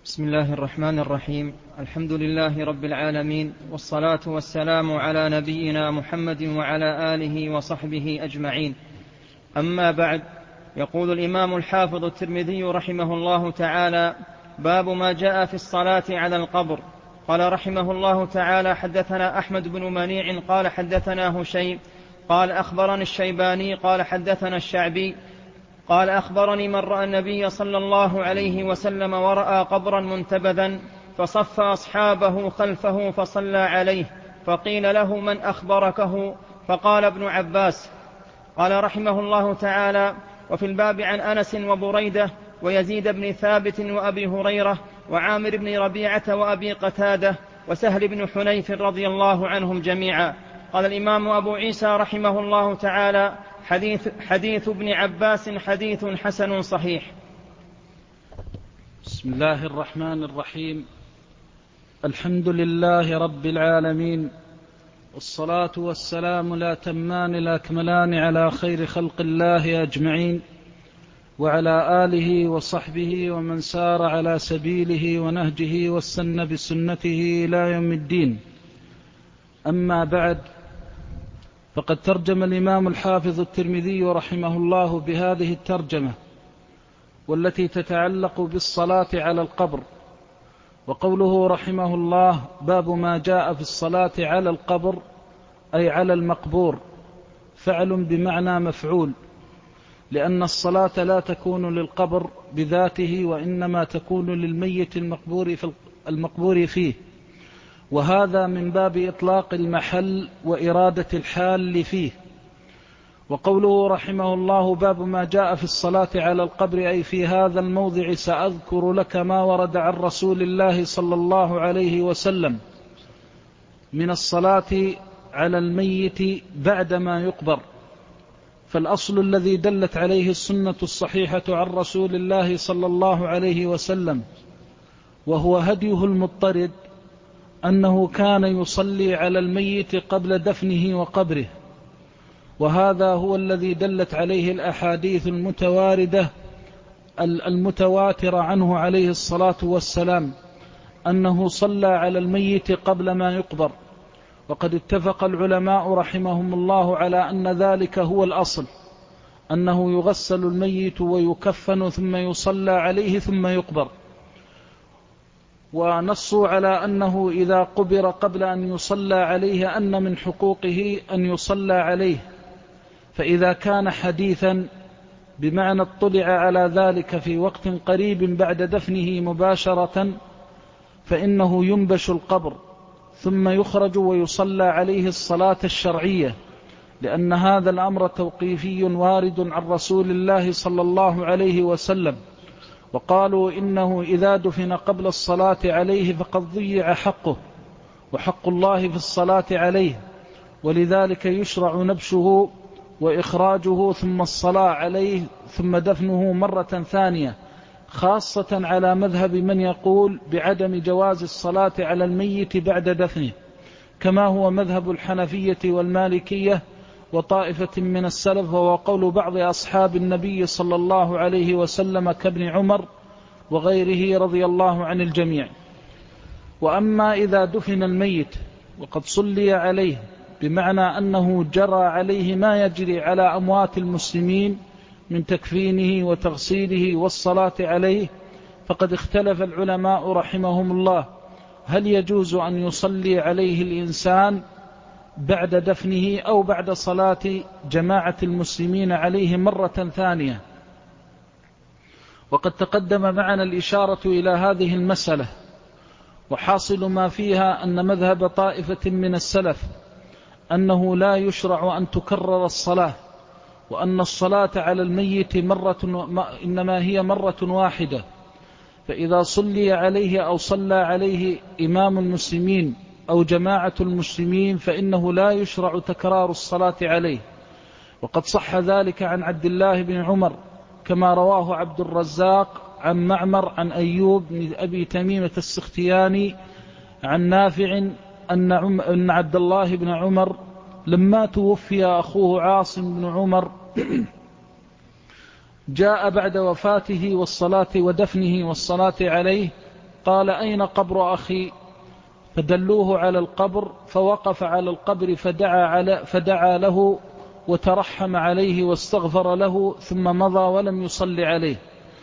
بسم الله الرحمن الرحيم. الحمد لله رب العالمين، والصلاة والسلام على نبينا محمد وعلى آله وصحبه أجمعين. أما بعد، يقول الإمام الحافظ الترمذي رحمه الله تعالى: باب ما جاء في الصلاة على القبر. قال رحمه الله تعالى: حدثنا أحمد بن منيع قال حدثنا هشيم قال أخبرني الشيباني قال حدثنا الشعبي قال أخبرني من رأى النبي صلى الله عليه وسلم ورأى قبرا منتبذا فصف أصحابه خلفه فصلى عليه، فقيل له: من أخبركه؟ فقال: ابن عباس. قال رحمه الله تعالى: وفي الباب عن أنس وبريدة ويزيد بن ثابت وأبي هريرة وعامر بن ربيعة وأبي قتادة وسهل بن حنيف رضي الله عنهم جميعا. قال الإمام أبو عيسى رحمه الله تعالى: حديث ابن عباس حديث حسن صحيح. بسم الله الرحمن الرحيم. الحمد لله رب العالمين، والصلاة والسلام الأتمان الأكملان على خير خلق الله أجمعين، وعلى آله وصحبه ومن سار على سبيله ونهجه واستنى بسنته إلى يوم الدين. أما بعد، فقد ترجم الإمام الحافظ الترمذي رحمه الله بهذه الترجمة، والتي تتعلق بالصلاة على القبر. وقوله رحمه الله: باب ما جاء في الصلاة على القبر، أي على المقبور، فعل بمعنى مفعول، لأن الصلاة لا تكون للقبر بذاته، وإنما تكون للميت المقبور فيه، وهذا من باب إطلاق المحل وإرادة الحال فيه. وقوله رحمه الله: باب ما جاء في الصلاة على القبر، أي في هذا الموضع سأذكر لك ما ورد عن رسول الله صلى الله عليه وسلم من الصلاة على الميت بعدما يقبر. فالأصل الذي دلت عليه السنة الصحيحة عن رسول الله صلى الله عليه وسلم، وهو هديه المضطرد، أنه كان يصلي على الميت قبل دفنه وقبره، وهذا هو الذي دلت عليه الأحاديث المتواترة عنه عليه الصلاة والسلام، أنه صلى على الميت قبل ما يقبر. وقد اتفق العلماء رحمهم الله على أن ذلك هو الأصل، أنه يغسل الميت ويكفن ثم يصلى عليه ثم يقبر. ونصوا على أنه إذا قبر قبل أن يصلى عليه أن من حقوقه أن يصلى عليه، فإذا كان حديثا بمعنى اطلع على ذلك في وقت قريب بعد دفنه مباشرة، فإنه ينبش القبر ثم يخرج ويصلى عليه الصلاة الشرعية، لأن هذا الأمر توقيفي وارد عن رسول الله صلى الله عليه وسلم. وقالوا إنه إذا دفن قبل الصلاة عليه فقد ضيع حقه، وحق الله في الصلاة عليه، ولذلك يشرع نبشه وإخراجه ثم الصلاة عليه ثم دفنه مرة ثانية، خاصة على مذهب من يقول بعدم جواز الصلاة على الميت بعد دفنه، كما هو مذهب الحنفية والمالكية وطائفة من السلف، وهو قول بعض أصحاب النبي صلى الله عليه وسلم كابن عمر وغيره رضي الله عن الجميع. وأما إذا دفن الميت وقد صلي عليه، بمعنى أنه جرى عليه ما يجري على أموات المسلمين من تكفينه وتغسيله والصلاة عليه، فقد اختلف العلماء رحمهم الله: هل يجوز أن يصلي عليه الإنسان بعد دفنه أو بعد صلاة جماعة المسلمين عليه مرة ثانية؟ وقد تقدم معنا الإشارة إلى هذه المسألة، وحاصل ما فيها أن مذهب طائفة من السلف أنه لا يشرع أن تكرر الصلاة، وأن الصلاة على الميت إنما هي مرة واحدة، فإذا صلي عليه أو صلى عليه إمام المسلمين أو جماعة المسلمين فإنه لا يشرع تكرار الصلاة عليه. وقد صح ذلك عن عبد الله بن عمر، كما رواه عبد الرزاق عن معمر عن أيوب بن أبي تميمة السختياني عن نافع أن عبد الله بن عمر لما توفي أخوه عاصم بن عمر جاء بعد وفاته والصلاة ودفنه والصلاة عليه قال: أين قبر أخي؟ فدلوه على القبر، فوقف على القبر فدعا له وترحم عليه واستغفر له، ثم مضى ولم يصلي عليه.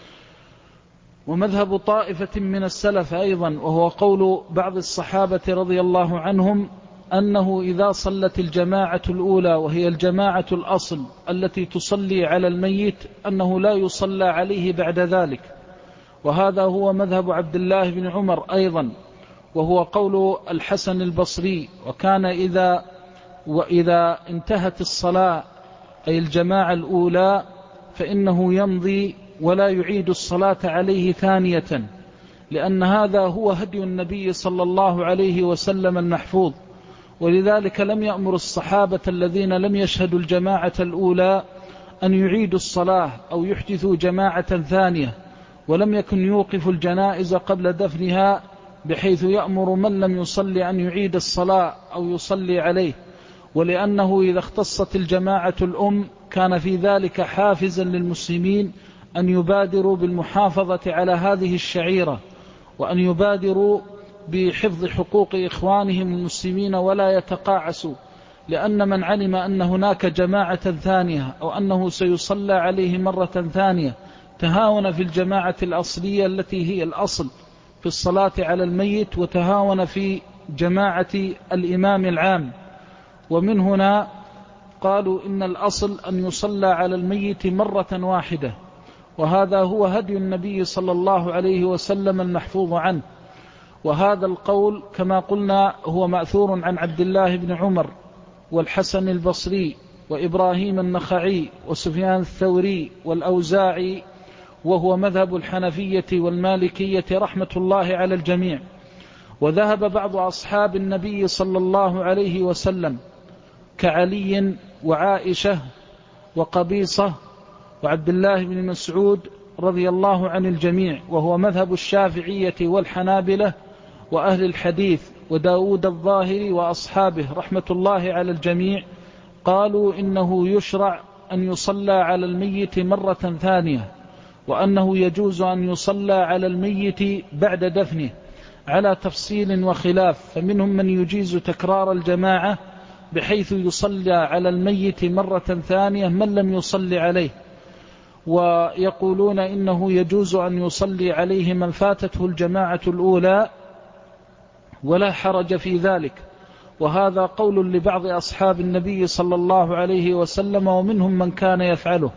ومذهب طائفة من السلف أيضا، وهو قول بعض الصحابة رضي الله عنهم، أنه إذا صلت الجماعة الأولى وهي الجماعة الأصل التي تصلي على الميت أنه لا يصلى عليه بعد ذلك. وهذا هو مذهب عبد الله بن عمر أيضا، وهو قول الحسن البصري. وكان إذا انتهت الصلاة أي الجماعة الأولى فإنه يمضي ولا يعيد الصلاة عليه ثانية، لأن هذا هو هدي النبي صلى الله عليه وسلم المحفوظ. ولذلك لم يأمر الصحابة الذين لم يشهدوا الجماعة الأولى أن يعيدوا الصلاة أو يحدثوا جماعة ثانية، ولم يكن يوقف الجنائز قبل دفنها بحيث يأمر من لم يصلي أن يعيد الصلاة أو يصلي عليه. ولأنه إذا اختصت الجماعة الأم كان في ذلك حافزا للمسلمين أن يبادروا بالمحافظة على هذه الشعيرة، وأن يبادروا بحفظ حقوق إخوانهم المسلمين ولا يتقاعسوا. لأن من علم أن هناك جماعة ثانية أو أنه سيصلى عليه مرة ثانية تهاون في الجماعة الأصلية التي هي الأصل في الصلاة على الميت، وتهاون في جماعة الإمام العام. ومن هنا قالوا إن الأصل أن يصلى على الميت مرة واحدة، وهذا هو هدي النبي صلى الله عليه وسلم المحفوظ عنه. وهذا القول كما قلنا هو مأثور عن عبد الله بن عمر والحسن البصري وإبراهيم النخعي وسفيان الثوري والأوزاعي، وهو مذهب الحنفية والمالكية رحمة الله على الجميع. وذهب بعض أصحاب النبي صلى الله عليه وسلم كعلي وعائشة وقبيصة وعبد الله بن مسعود رضي الله عن الجميع، وهو مذهب الشافعية والحنابلة وأهل الحديث وداود الظاهري وأصحابه رحمة الله على الجميع، قالوا إنه يشرع أن يصلى على الميت مرة ثانية، وأنه يجوز أن يصلى على الميت بعد دفنه على تفصيل وخلاف. فمنهم من يجيز تكرار الجماعة بحيث يصلى على الميت مرة ثانية من لم يصلي عليه، ويقولون إنه يجوز أن يصلي عليه من فاتته الجماعة الأولى ولا حرج في ذلك. وهذا قول لبعض أصحاب النبي صلى الله عليه وسلم، ومنهم من كان يفعله.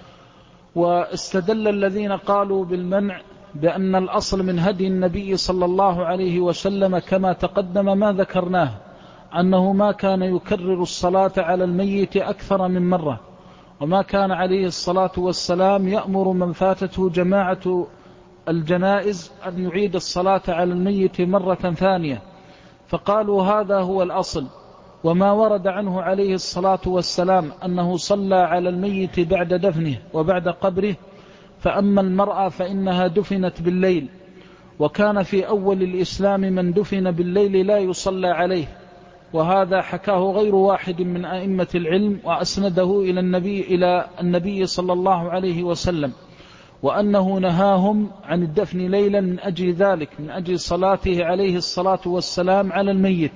واستدل الذين قالوا بالمنع بأن الأصل من هدي النبي صلى الله عليه وسلم كما تقدم ما ذكرناه، أنه ما كان يكرر الصلاة على الميت أكثر من مرة، وما كان عليه الصلاة والسلام يأمر من فاتته جماعة الجنائز أن يعيد الصلاة على الميت مرة ثانية. فقالوا هذا هو الأصل. وما ورد عنه عليه الصلاة والسلام أنه صلى على الميت بعد دفنه وبعد قبره. فأما المرأة فإنها دفنت بالليل، وكان في أول الإسلام من دفن بالليل لا يصلى عليه، وهذا حكاه غير واحد من أئمة العلم وأسنده إلى النبي صلى الله عليه وسلم، وأنه نهاهم عن الدفن ليلا من أجل ذلك، من أجل صلاته عليه الصلاة والسلام على الميت.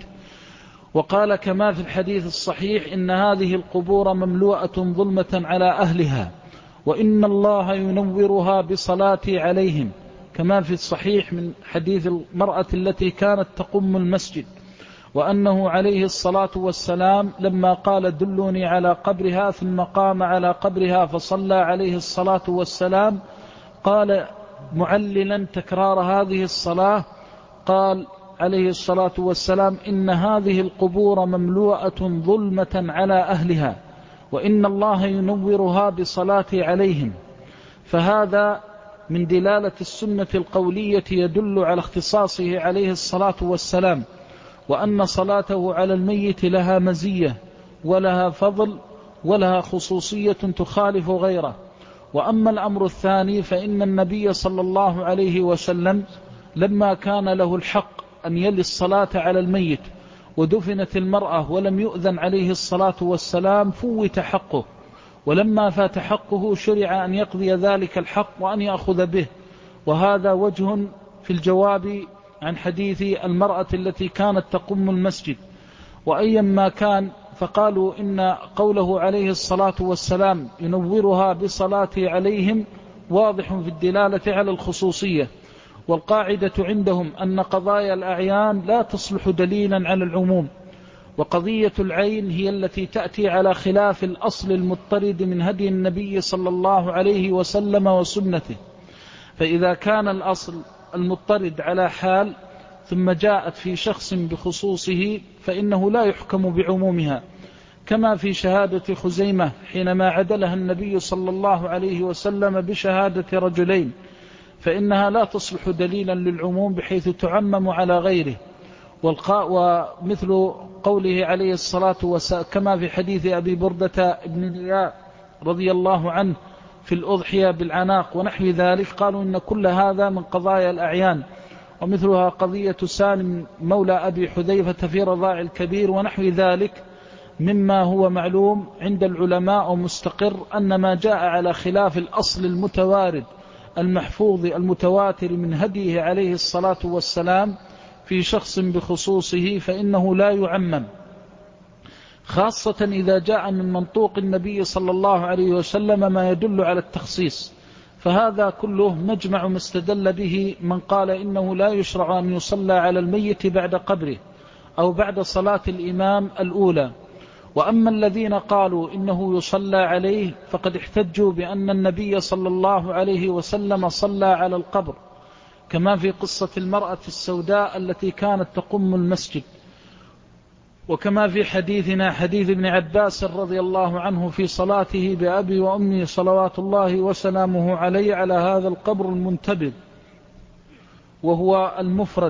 وقال كما في الحديث الصحيح إن هذه القبور مملوءة ظلمة على أهلها، وإن الله ينورها بصلاتي عليهم، كما في الصحيح من حديث المرأة التي كانت تقم المسجد، وأنه عليه الصلاة والسلام لما قال دلوني على قبرها ثم قام على قبرها فصلى عليه الصلاة والسلام، قال معللا تكرار هذه الصلاة، قال عليه الصلاة والسلام إن هذه القبور مملوءة ظلمة على أهلها، وإن الله ينورها بصلاتي عليهم. فهذا من دلالة السنة القولية يدل على اختصاصه عليه الصلاة والسلام، وأن صلاته على الميت لها مزية ولها فضل ولها خصوصية تخالف غيره. وأما الأمر الثاني فإن النبي صلى الله عليه وسلم لما كان له الحق أن يلي الصلاة على الميت ودفنت المرأة ولم يؤذن عليه الصلاة والسلام فوت حقه، ولما فات حقه شرع أن يقضي ذلك الحق وأن يأخذ به. وهذا وجه في الجواب عن حديث المرأة التي كانت تقم المسجد. وأيا ما كان، فقالوا إن قوله عليه الصلاة والسلام ينورها بصلاته عليهم واضح في الدلالة على الخصوصية. والقاعدة عندهم أن قضايا الأعيان لا تصلح دليلا على العموم، وقضية العين هي التي تأتي على خلاف الأصل المضطرد من هدي النبي صلى الله عليه وسلم وسنته. فإذا كان الأصل المضطرد على حال ثم جاءت في شخص بخصوصه فإنه لا يحكم بعمومها، كما في شهادة خزيمة حينما عدلها النبي صلى الله عليه وسلم بشهادة رجلين، فإنها لا تصلح دليلا للعموم بحيث تعمم على غيره. ومثل قوله عليه الصلاة والسلام كما في حديث أبي بردة بن نياء رضي الله عنه في الأضحية بالعناق ونحو ذلك، قالوا إن كل هذا من قضايا الأعيان. ومثلها قضية سالم مولى أبي حذيفة في رضاع الكبير ونحو ذلك، مما هو معلوم عند العلماء ومستقر أن ما جاء على خلاف الأصل المتوارد المحفوظ المتواتر من هديه عليه الصلاة والسلام في شخص بخصوصه فإنه لا يعمم، خاصة إذا جاء من منطوق النبي صلى الله عليه وسلم ما يدل على التخصيص. فهذا كله مجمع ما استدل به من قال إنه لا يشرع أن يصلى على الميت بعد قبره أو بعد صلاة الإمام الأولى. وأما الذين قالوا إنه يصلى عليه فقد احتجوا بأن النبي صلى الله عليه وسلم صلى على القبر، كما في قصة المرأة السوداء التي كانت تقم المسجد، وكما في حديثنا حديث ابن عباس رضي الله عنه في صلاته بأبي وأمي صلوات الله وسلامه عليه على هذا القبر المنتبذ وهو المفرد.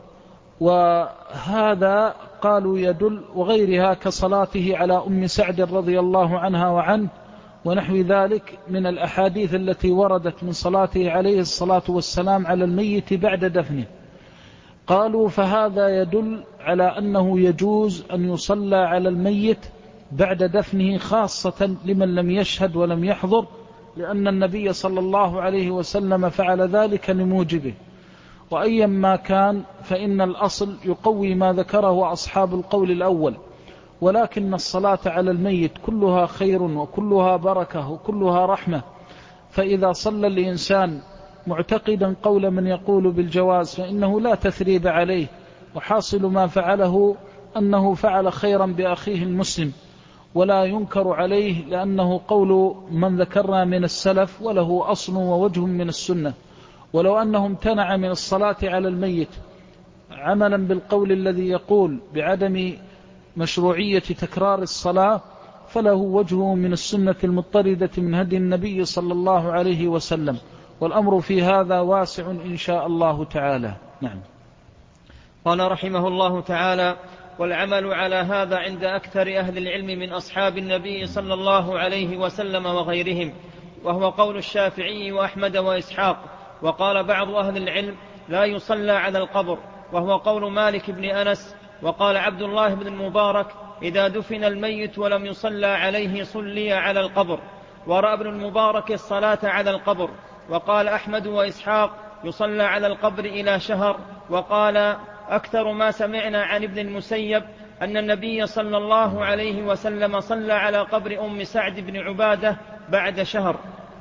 وهذا قالوا يدل، وغيرها كصلاته على أم سعد رضي الله عنها وعنه ونحو ذلك من الأحاديث التي وردت من صلاته عليه الصلاة والسلام على الميت بعد دفنه. قالوا فهذا يدل على أنه يجوز أن يصلى على الميت بعد دفنه، خاصة لمن لم يشهد ولم يحضر، لأن النبي صلى الله عليه وسلم فعل ذلك لموجبه. وأيا ما كان فإن الأصل يقوي ما ذكره أصحاب القول الأول، ولكن الصلاة على الميت كلها خير وكلها بركة وكلها رحمة. فإذا صلى الإنسان معتقدا قول من يقول بالجواز فإنه لا تثريب عليه، وحاصل ما فعله أنه فعل خيرا بأخيه المسلم ولا ينكر عليه، لأنه قول من ذكرنا من السلف وله أصل ووجه من السنة. ولو أنه امتنع من الصلاة على الميت عملا بالقول الذي يقول بعدم مشروعية تكرار الصلاة فله وجهه من السنة المضطردة من هدي النبي صلى الله عليه وسلم، والأمر في هذا واسع إن شاء الله تعالى. نعم. قال رحمه الله تعالى: والعمل على هذا عند أكثر أهل العلم من أصحاب النبي صلى الله عليه وسلم وغيرهم، وهو قول الشافعي وأحمد وإسحاق. وقال بعض أهل العلم: لا يصلى على القبر، وهو قول مالك بن أنس. وقال عبد الله بن المبارك: إذا دفن الميت ولم يصلى عليه صلي على القبر. ورأى ابن المبارك الصلاة على القبر. وقال أحمد وإسحاق: يصلى على القبر إلى شهر. وقال: أكثر ما سمعنا عن ابن المسيب أن النبي صلى الله عليه وسلم صلى على قبر أم سعد بن عبادة بعد شهر.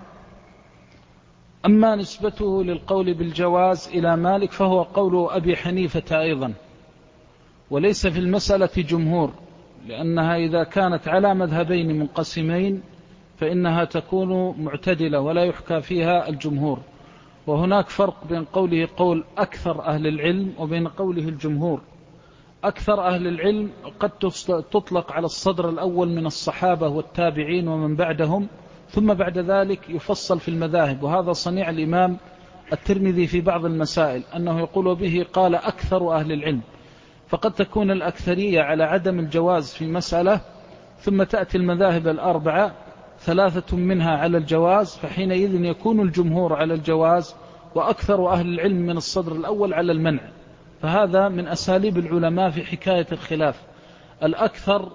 أما نسبته للقول بالجواز إلى مالك فهو قول أبي حنيفة أيضا، وليس في المسألة جمهور، لأنها إذا كانت على مذهبين منقسمين فإنها تكون معتدلة ولا يحكى فيها الجمهور. وهناك فرق بين قوله قول أكثر أهل العلم وبين قوله الجمهور. أكثر أهل العلم قد تطلق على الصدر الأول من الصحابة والتابعين ومن بعدهم، ثم بعد ذلك يفصل في المذاهب. وهذا صنيع الإمام الترمذي في بعض المسائل، أنه يقول به قال أكثر أهل العلم، فقد تكون الأكثرية على عدم الجواز في مسألة، ثم تأتي المذاهب الأربعة 3 منها على الجواز، فحينئذ يكون الجمهور على الجواز وأكثر أهل العلم من الصدر الأول على المنع. فهذا من أساليب العلماء في حكاية الخلاف، الأكثر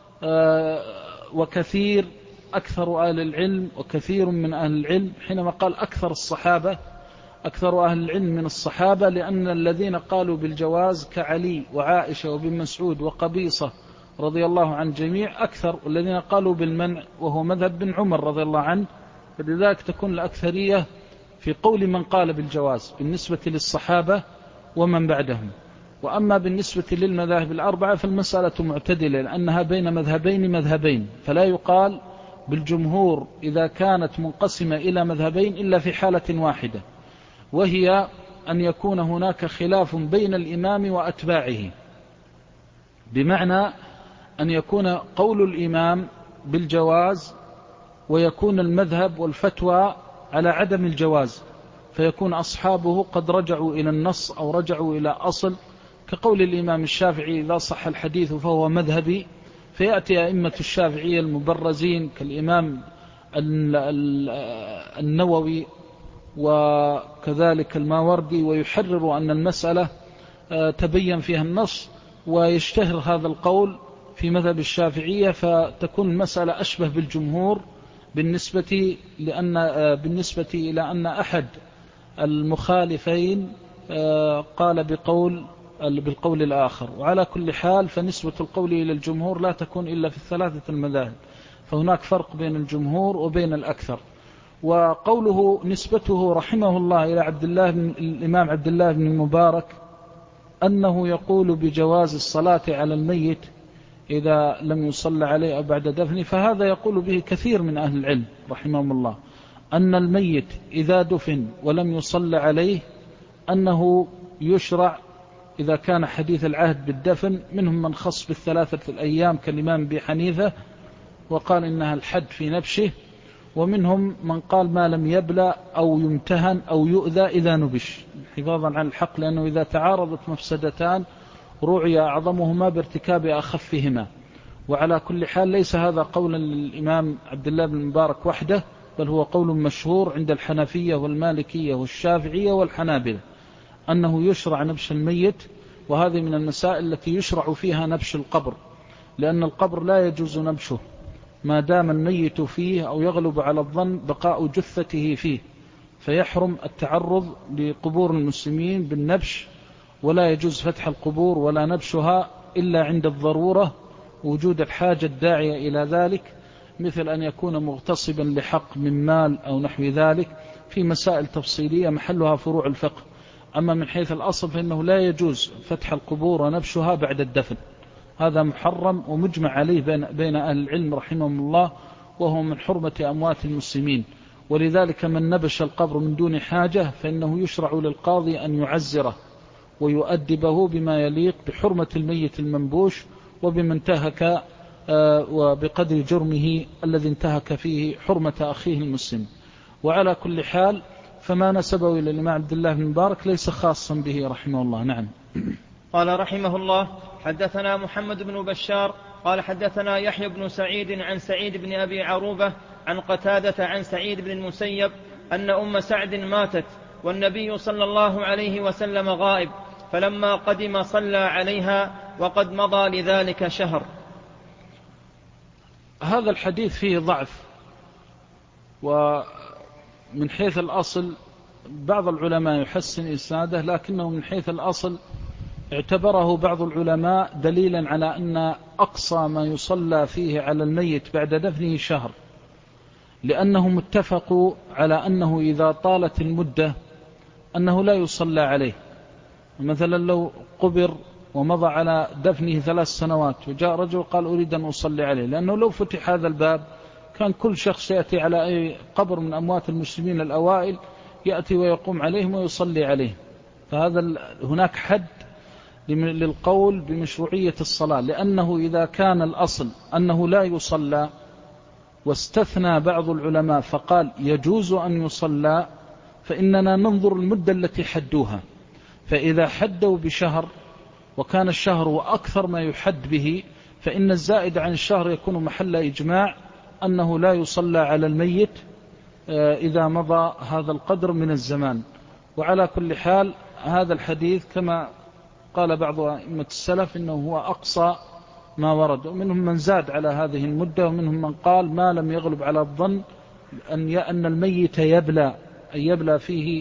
وكثير، أكثر أهل العلم وكثير من أهل العلم. حينما قال أكثر الصحابة أكثر أهل العلم من الصحابة، لأن الذين قالوا بالجواز كعلي وعائشة وابن مسعود وقبيصة رضي الله عن جميع أكثر، والذين قالوا بالمنع وهو مذهب بن عمر رضي الله عنه، فلذلك تكون الأكثرية في قول من قال بالجواز بالنسبة للصحابة ومن بعدهم. وأما بالنسبة للمذاهب الأربعة فالمسألة معتدلة، لأنها بين مذهبين، فلا يقال بالجمهور إذا كانت منقسمة إلى مذهبين إلا في حالة واحدة، وهي أن يكون هناك خلاف بين الإمام وأتباعه، بمعنى أن يكون قول الإمام بالجواز ويكون المذهب والفتوى على عدم الجواز، فيكون أصحابه قد رجعوا إلى النص أو رجعوا إلى أصل، كقول الإمام الشافعي إذا صح الحديث فهو مذهبي، فيأتي أئمة الشافعية المبرزين كالإمام النووي وكذلك الماوردي ويحرر أن المسألة تبين فيها النص، ويشتهر هذا القول في مذهب الشافعية، فتكون المسألة أشبه بالجمهور بالنسبة إلى أن أحد المخالفين قال بالقول الآخر. وعلى كل حال فنسبة القول إلى الجمهور لا تكون إلا في الثلاثة المذاهب، فهناك فرق بين الجمهور وبين الأكثر. وقوله نسبته رحمه الله إلى الإمام عبد الله بن المبارك أنه يقول بجواز الصلاة على الميت إذا لم يصلى عليه أو بعد دفنه، فهذا يقول به كثير من أهل العلم رحمهم الله، أن الميت إذا دفن ولم يصلى عليه أنه يشرع إذا كان حديث العهد بالدفن. منهم من خص بالثلاثة الأيام كالإمام أبي حنيفة وقال إنها الحد في نبشه، ومنهم من قال ما لم يبلى أو يمتهن أو يؤذى إذا نبش، حفاظا عن الحق، لأنه إذا تعارضت مفسدتان رعي أعظمهما بارتكاب أخفهما. وعلى كل حال ليس هذا قولا للإمام عبد الله بن المبارك وحده، بل هو قول مشهور عند الحنفية والمالكية والشافعية والحنابلة أنه يشرع نبش الميت، وهذه من المسائل التي يشرع فيها نبش القبر، لأن القبر لا يجوز نبشه ما دام الميت فيه أو يغلب على الظن بقاء جثته فيه، فيحرم التعرض لقبور المسلمين بالنبش، ولا يجوز فتح القبور ولا نبشها إلا عند الضرورة، وجود الحاجة الداعية إلى ذلك، مثل أن يكون مغتصبا لحق من مال أو نحو ذلك، في مسائل تفصيلية محلها فروع الفقه. أما من حيث الأصل فإنه لا يجوز فتح القبور ونبشها بعد الدفن، هذا محرم ومجمع عليه بين أهل العلم رحمهم الله، وهو من حرمة أموات المسلمين. ولذلك من نبش القبر من دون حاجة فإنه يشرع للقاضي أن يعزره ويؤدبه بما يليق بحرمة الميت المنبوش وبما انتهك وبقدر جرمه الذي انتهك فيه حرمة أخيه المسلم. وعلى كل حال فما نسبه إلى الإمام عبد الله بن مبارك ليس خاصا به رحمه الله. نعم. قال رحمه الله: حدثنا محمد بن بشار قال حدثنا يحيى بن سعيد عن سعيد بن أبي عروبة عن قتادة عن سعيد بن المسيب أن أم سعد ماتت والنبي صلى الله عليه وسلم غائب، فلما قدم صلى عليها وقد مضى لذلك شهر. هذا الحديث فيه ضعف، ومن حيث الأصل بعض العلماء يحسن إسناده، لكنه من حيث الأصل اعتبره بعض العلماء دليلا على أن أقصى ما يصلى فيه على الميت بعد دفنه شهر، لأنهم اتفقوا على أنه إذا طالت المدة أنه لا يصلى عليه. مثلا لو قبر ومضى على دفنه 3 سنوات وجاء رجل قال أريد أن أصلي عليه، لأنه لو فتح هذا الباب كان كل شخص يأتي على أي قبر من أموات المسلمين الأوائل يأتي ويقوم عليهم ويصلي عليه، فهذا هناك حد للقول بمشروعية الصلاة، لأنه إذا كان الأصل أنه لا يصلى واستثنى بعض العلماء فقال يجوز أن يصلى، فإننا ننظر المدة التي حدوها، فإذا حدوا بشهر وكان الشهر وأكثر ما يحد به، فإن الزائد عن الشهر يكون محل إجماع أنه لا يصلى على الميت إذا مضى هذا القدر من الزمان. وعلى كل حال هذا الحديث كما قال بعض أئمة السلف إنه هو أقصى ما ورد، ومنهم من زاد على هذه المدة، ومنهم من قال ما لم يغلب على الظن أن الميت يبلى فيه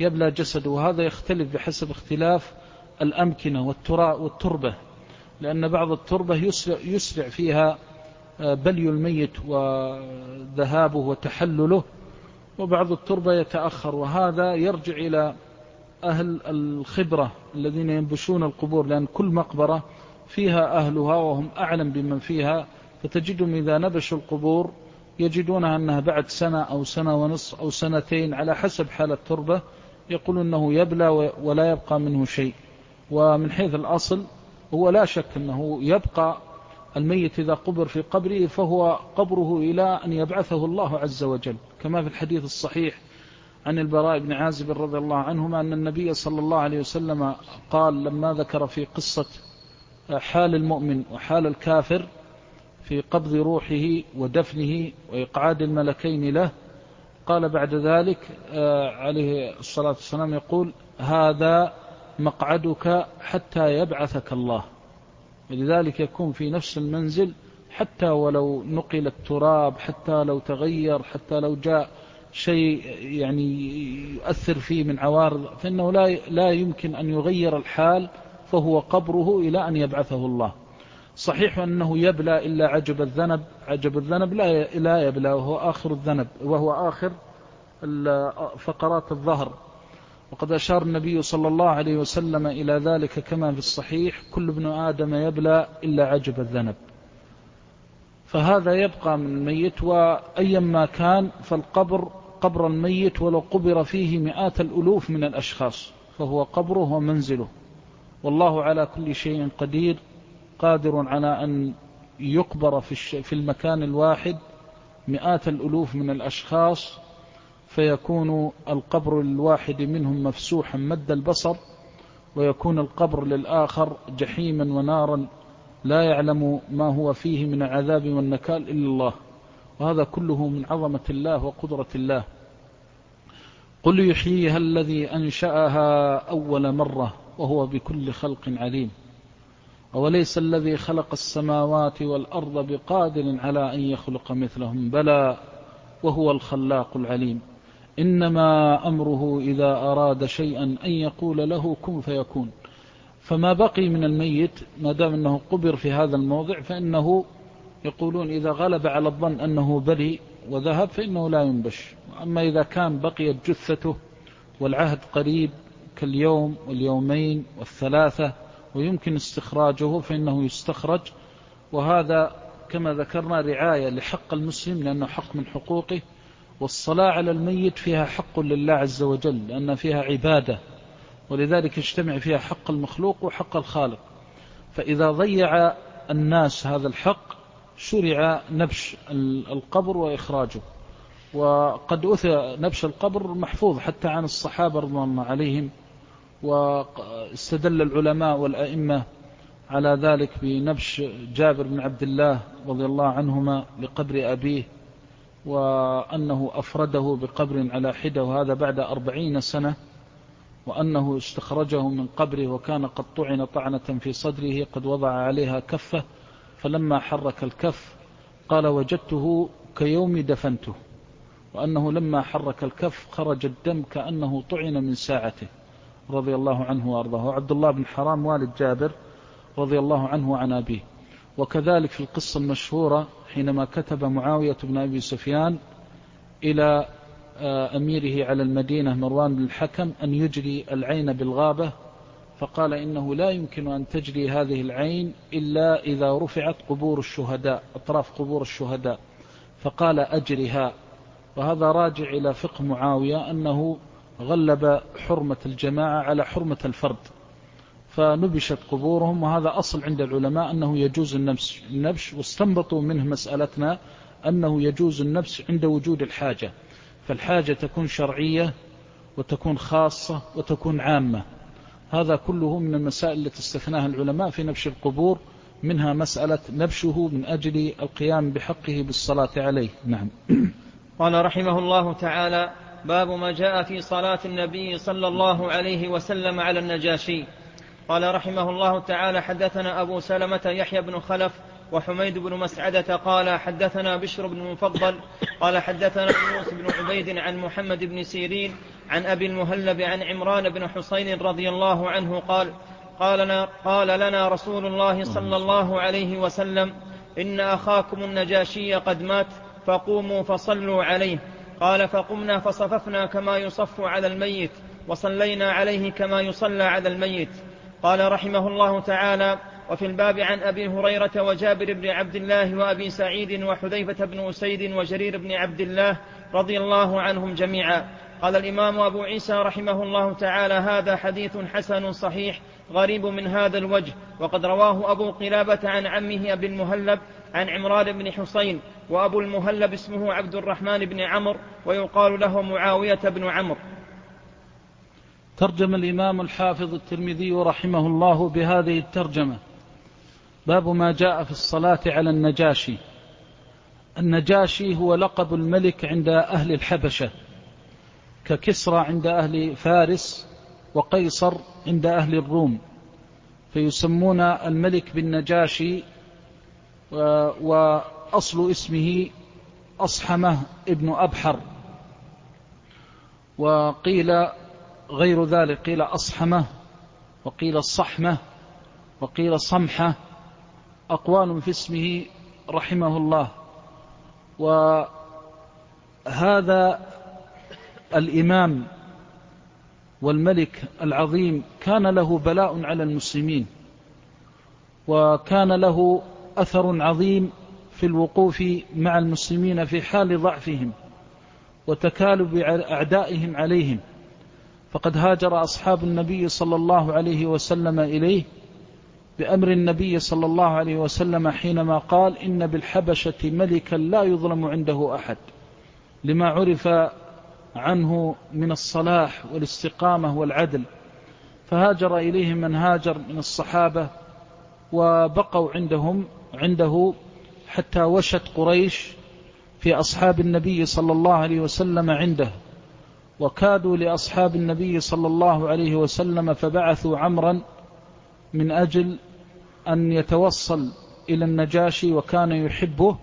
يبلى جسده، وهذا يختلف بحسب اختلاف الأمكنة والتربة، لأن بعض التربة يسرع فيها بلي الميت وذهابه وتحلله، وبعض التربة يتأخر، وهذا يرجع إلى أهل الخبرة الذين ينبشون القبور، لأن كل مقبرة فيها أهلها وهم أعلم بمن فيها، فتجدهم إذا نبشوا القبور يجدونها أنها بعد سنة أو سنة ونصف أو سنتين على حسب حال التربة يقول أنه يبلى ولا يبقى منه شيء. ومن حيث الأصل هو لا شك أنه يبقى الميت إذا قبر في قبره فهو قبره إلى أن يبعثه الله عز وجل، كما في الحديث الصحيح عن البراء بن عازب رضي الله عنهما أن النبي صلى الله عليه وسلم قال لما ذكر في قصة حال المؤمن وحال الكافر في قبض روحه ودفنه وإقعاد الملكين له، قال بعد ذلك عليه الصلاة والسلام يقول هذا مقعدك حتى يبعثك الله. ولذلك يكون في نفس المنزل حتى ولو نقل التراب، حتى لو تغير، حتى لو جاء شيء يعني يؤثر فيه من عوارض، فإنه لا يمكن أن يغير الحال، فهو قبره إلى أن يبعثه الله. صحيح أنه يبلى إلا عجب الذنب، عجب الذنب لا يبلى وهو آخر الذنب، وهو آخر فقرات الظهر، وقد أشار النبي صلى الله عليه وسلم إلى ذلك كما في الصحيح كل ابن آدم يبلى إلا عجب الذنب. فهذا يبقى من الميت، وأيما كان فالقبر قبر الميت ولو قبر فيه مئات الألوف من الأشخاص فهو قبره ومنزله، والله على كل شيء قدير، قادر على أن يقبر في المكان الواحد مئات الألوف من الأشخاص، فيكون القبر الواحد منهم مفسوحا مد البصر، ويكون القبر للآخر جحيما ونارا لا يعلم ما هو فيه من العذاب والنكال إلا الله، وهذا كله من عظمة الله وقدرة الله. قل يحييها الذي أنشأها أول مرة وهو بكل خلق عليم، أوليس الذي خلق السماوات والأرض بقادر على أن يخلق مثلهم، بلى وهو الخلاق العليم، إنما أمره إذا أراد شيئا أن يقول له كن فيكون. فما بقي من الميت ما دام أنه قبر في هذا الموضع فإنه يقولون إذا غلب على الظن أنه بريء وذهب فإنه لا ينبش. أما إذا كان بقيت جثته والعهد قريب كاليوم واليومين والثلاثة ويمكن استخراجه فإنه يستخرج، وهذا كما ذكرنا رعاية لحق المسلم لأنه حق من حقوقه، والصلاة على الميت فيها حق لله عز وجل لأن فيها عبادة، ولذلك يجتمع فيها حق المخلوق وحق الخالق. فإذا ضيع الناس هذا الحق شرع نبش القبر وإخراجه، وقد أثر نبش القبر محفوظ حتى عن الصحابة رضوان الله عليهم، واستدل العلماء والأئمة على ذلك بنبش جابر بن عبد الله رضي الله عنهما لقبر أبيه، وأنه أفرده بقبر على حدة وهذا بعد 40 سنة، وأنه استخرجه من قبره وكان قد طعن طعنة في صدره قد وضع عليها كفة، فلما حرك الكف قال وجدته كيوم دفنته، وأنه لما حرك الكف خرج الدم كأنه طعن من ساعته رضي الله عنه وأرضاه. عبد الله بن حرام والد جابر رضي الله عنه وعن أبيه. وكذلك في القصة المشهورة حينما كتب معاوية بن أبي سفيان إلى أميره على المدينة مروان بن الحكم أن يجري العين بالغابة، فقال إنه لا يمكن أن تجري هذه العين إلا إذا رفعت قبور الشهداء، أطراف قبور الشهداء، فقال أجرها. وهذا راجع إلى فقه معاوية أنه غلب حرمة الجماعة على حرمة الفرد، فنبشت قبورهم، وهذا أصل عند العلماء أنه يجوز النبش، واستنبطوا منه مسألتنا أنه يجوز النبش عند وجود الحاجة، فالحاجة تكون شرعية وتكون خاصة وتكون عامة. هذا كله من المسائل التي استثناها العلماء في نبش القبور، منها مسألة نبشه من أجل القيام بحقه بالصلاة عليه. نعم. قال رحمه الله تعالى: باب ما جاء في صلاة النبي صلى الله عليه وسلم على النجاشي. قال رحمه الله تعالى: حدثنا أبو سلمة يحيى بن خلف وحميد بن مسعدة قال حدثنا بشر بن المفضل قال حدثنا يونس بن عبيد عن محمد بن سيرين عن أبي المهلب عن عمران بن حسين رضي الله عنه قال لنا رسول الله صلى الله عليه وسلم إن أخاكم النجاشي قد مات فقوموا فصلوا عليه. قال فقمنا فصففنا كما يصف على الميت وصلينا عليه كما يصلى على الميت. قال رحمه الله تعالى: وفي الباب عن أبي هريرة وجابر بن عبد الله وأبي سعيد وحذيفة بن أسيد وجرير بن عبد الله رضي الله عنهم جميعا. قال الإمام أبو عيسى رحمه الله تعالى: هذا حديث حسن صحيح غريب من هذا الوجه، وقد رواه أبو قلابة عن عمه أبي المهلب عن عمران بن حسين، وأبو المهلب اسمه عبد الرحمن بن عمرو ويقال له معاوية بن عمرو. ترجم الإمام الحافظ الترمذي رحمه الله بهذه الترجمة: باب ما جاء في الصلاة على النجاشي. النجاشي هو لقب الملك عند أهل الحبشة، ككسرى عند أهل فارس وقيصر عند أهل الروم، فيسمون الملك بالنجاشي. وأصل اسمه أصحمة ابن أبحر، وقيل غير ذلك، قيل أصحمة وقيل الصحمة وقيل صمحة، أقوال في اسمه رحمه الله. وهذا الإمام والملك العظيم كان له بلاء على المسلمين، وكان له أثر عظيم في الوقوف مع المسلمين في حال ضعفهم وتكالب أعدائهم عليهم. فقد هاجر أصحاب النبي صلى الله عليه وسلم إليه بأمر النبي صلى الله عليه وسلم حينما قال: إن بالحبشة ملكا لا يظلم عنده أحد، لما عرف عنه من الصلاح والاستقامة والعدل. فهاجر إليهم من هاجر من الصحابة وبقوا عنده حتى وشت قريش في أصحاب النبي صلى الله عليه وسلم عنده، وكادوا لأصحاب النبي صلى الله عليه وسلم، فبعثوا عمرا من أجل أن يتوصل إلى النجاشي وكان يحبه،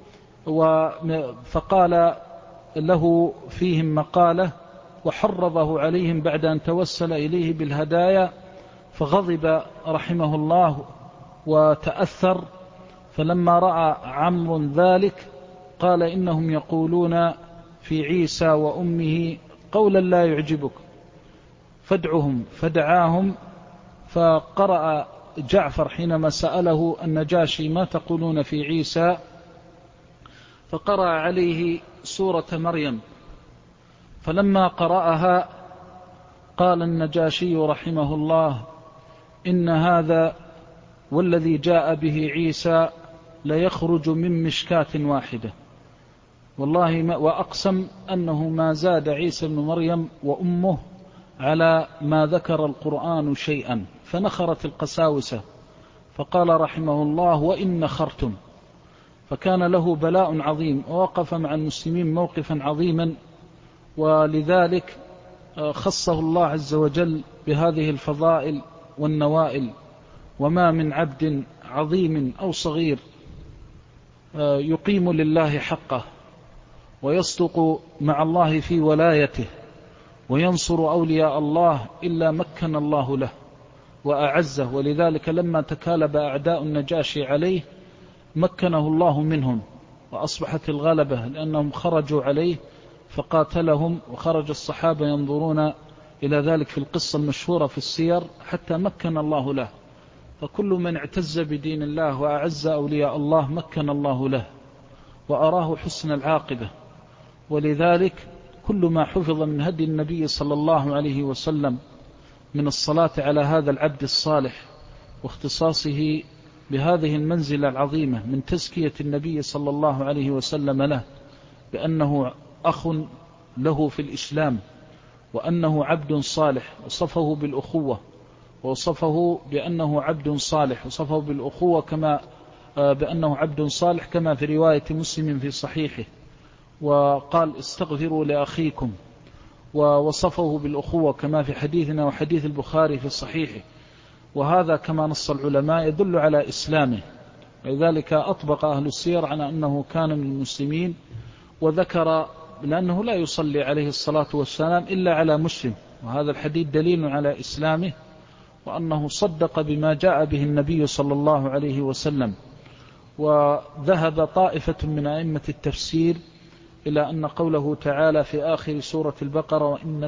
فقال له فيهم مقالة وحرضه عليهم بعد أن توسل إليه بالهدايا، فغضب رحمه الله وتأثر. فلما رأى عمرو ذلك قال: إنهم يقولون في عيسى وأمه قولا لا يعجبك فادعهم. فدعاهم، فقرأ جعفر حينما سأله النجاشي: ما تقولون في عيسى؟ فقرأ عليه سورة مريم، فلما قرأها قال النجاشي رحمه الله: إن هذا والذي جاء به عيسى ليخرج من مشكاة واحدة، والله وأقسم أنه ما زاد عيسى بن مريم وأمه على ما ذكر القرآن شيئا. فنخرت القساوسة، فقال رحمه الله: وإن نخرتم. فكان له بلاء عظيم، ووقف مع المسلمين موقفا عظيما، ولذلك خصه الله عز وجل بهذه الفضائل والنوائل. وما من عبد عظيم أو صغير يقيم لله حقه ويصدق مع الله في ولايته وينصر أولياء الله إلا مكن الله له وأعزه. ولذلك لما تكالب أعداء النجاشي عليه مكنه الله منهم، وأصبحت الغلبة لأنهم خرجوا عليه فقاتلهم، وخرج الصحابة ينظرون إلى ذلك في القصة المشهورة في السير حتى مكن الله له. فكل من اعتز بدين الله وأعز أولياء الله مكن الله له وأراه حسن العاقبة. ولذلك كل ما حفظ من هدي النبي صلى الله عليه وسلم من الصلاة على هذا العبد الصالح واختصاصه بهذه المنزلة العظيمة من تزكية النبي صلى الله عليه وسلم له بأنه أخ له في الإسلام، وأنه عبد صالح، وصفه بالأخوة، وصفه بأنه عبد صالح، وصفه بالأخوة كما بأنه عبد صالح كما في رواية مسلم في صحيحه، وقال: استغفروا لأخيكم. ووصفه بالأخوة كما في حديثنا وحديث البخاري في صحيحه. وهذا كما نص العلماء يدل على إسلامه لذلك أطبق أهل السير على أنه كان من المسلمين، وذكر لأنه لا يصلي عليه الصلاة والسلام إلا على مسلم، وهذا الحديث دليل على إسلامه وأنه صدق بما جاء به النبي صلى الله عليه وسلم. وذهب طائفة من أئمة التفسير إلى أن قوله تعالى في آخر سورة البقرة وإن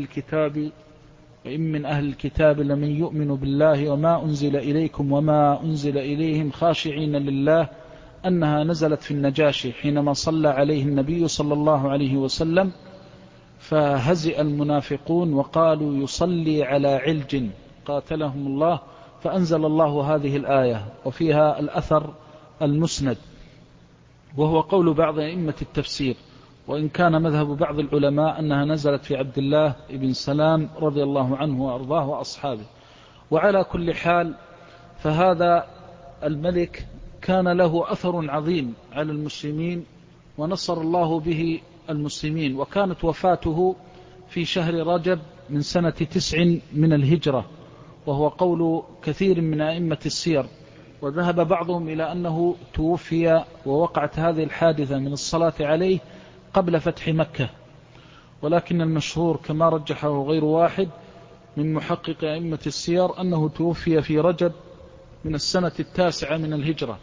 من أهل الكتاب لمن يؤمن بالله وما أنزل إليكم وما أنزل إليهم خاشعين لله، أنها نزلت في النجاشي حينما صلى عليه النبي صلى الله عليه وسلم، فهزئ المنافقون وقالوا يصلي على علج قاتلهم الله، فأنزل الله هذه الآية وفيها الأثر المسند، وهو قول بعض أئمة التفسير، وإن كان مذهب بعض العلماء أنها نزلت في عبد الله بن سلام رضي الله عنه وأرضاه وأصحابه. وعلى كل حال فهذا الملك كان له أثر عظيم على المسلمين، ونصر الله به المسلمين، وكانت وفاته في شهر رجب من سنة 9 من الهجرة، وهو قول كثير من أئمة السير. وذهب بعضهم إلى أنه توفي ووقعت هذه الحادثة من الصلاة عليه قبل فتح مكة، ولكن المشهور كما رجحه غير واحد من محقق أئمة السير أنه توفي في رجب من السنة 9 من الهجرة،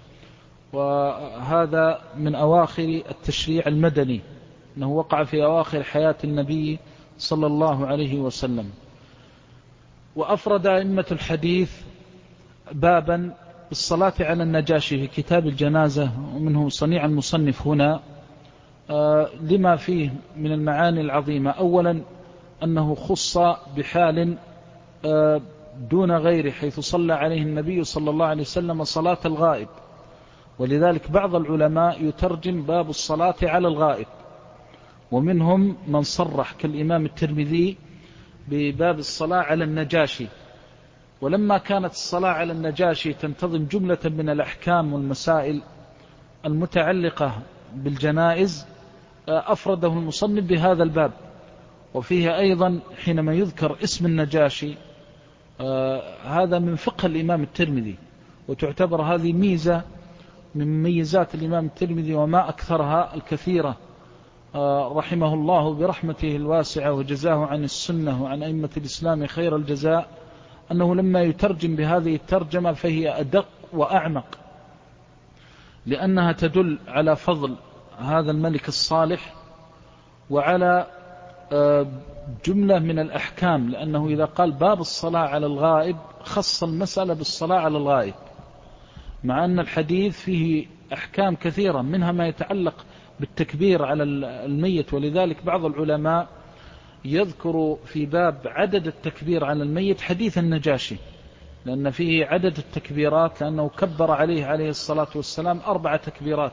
وهذا من أواخر التشريع المدني، أنه وقع في أواخر حياة النبي صلى الله عليه وسلم. وأفرد أئمة الحديث بابا بالصلاة على النجاشي في كتاب الجنازة، ومنه صنيع المصنف هنا لما فيه من المعاني العظيمة. أولا أنه خص بحال دون غيره، حيث صلى عليه النبي صلى الله عليه وسلم صلاة الغائب، ولذلك بعض العلماء يترجم باب الصلاة على الغائب، ومنهم من صرح كالإمام الترمذي بباب الصلاة على النجاشي. ولما كانت الصلاة على النجاشي تنتظم جملة من الأحكام والمسائل المتعلقة بالجنائز، أفرده المصنف بهذا الباب. وفيه أيضا حينما يذكر اسم النجاشي، هذا من فقه الإمام الترمذي، وتعتبر هذه ميزة من ميزات الإمام الترمذي وما أكثرها الكثيرة رحمه الله برحمته الواسعة، وجزاه عن السنة وعن أئمة الإسلام خير الجزاء، أنه لما يترجم بهذه الترجمة فهي أدق وأعمق، لأنها تدل على فضل هذا الملك الصالح وعلى جملة من الأحكام، لأنه إذا قال باب الصلاة على الغائب خص المسألة بالصلاة على الغائب، مع أن الحديث فيه أحكام كثيرة منها ما يتعلق بالتكبير على الميت. ولذلك بعض العلماء يذكر في باب عدد التكبير على الميت حديث النجاشي، لأن فيه عدد التكبيرات، لأنه كبر عليه الصلاة والسلام 4 تكبيرات،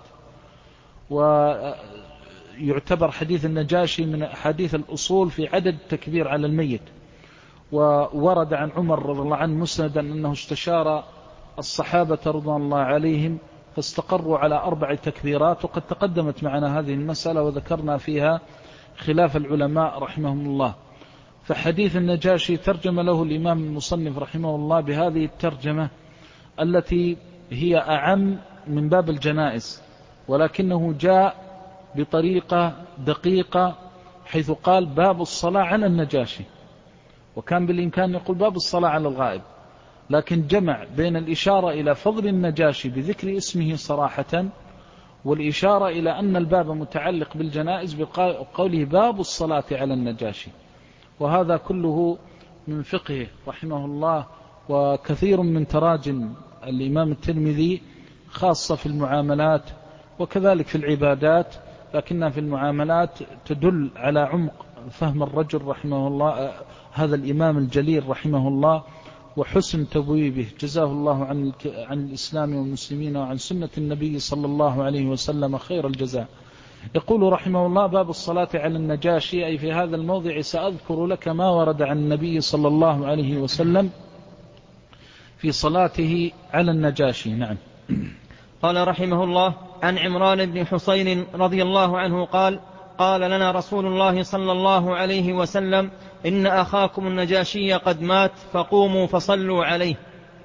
ويعتبر حديث النجاشي من أحاديث الأصول في عدد التكبير على الميت. وورد عن عمر رضي الله عنه مسندا أنه استشار الصحابة رضي الله عليهم فاستقروا على 4 تكبيرات، وقد تقدمت معنا هذه المسألة وذكرنا فيها خلاف العلماء رحمهم الله. فحديث النجاشي ترجم له الإمام المصنف رحمه الله بهذه الترجمة التي هي أعم من باب الجنائز، ولكنه جاء بطريقة دقيقة، حيث قال باب الصلاة على النجاشي، وكان بالإمكان يقول باب الصلاة على الغائب، لكن جمع بين الإشارة إلى فضل النجاشي بذكر اسمه صراحة، والإشارة إلى أن الباب متعلق بالجنائز بقوله باب الصلاة على النجاشي. وهذا كله من فقهه رحمه الله. وكثير من تراجم الإمام الترمذي خاصة في المعاملات وكذلك في العبادات، لكنها في المعاملات تدل على عمق فهم الرجل رحمه الله، هذا الإمام الجليل رحمه الله، وحسن تبويبه، جزاه الله عن الإسلام والمسلمين وعن سنة النبي صلى الله عليه وسلم خير الجزاء. يقول رحمه الله باب الصلاة على النجاشي، أي في هذا الموضع سأذكر لك ما ورد عن النبي صلى الله عليه وسلم في صلاته على النجاشي. نعم. قال رحمه الله عن عمران بن حسين رضي الله عنه قال قال لنا رسول الله صلى الله عليه وسلم إن أخاكم النجاشي قد مات فقوموا فصلوا عليه.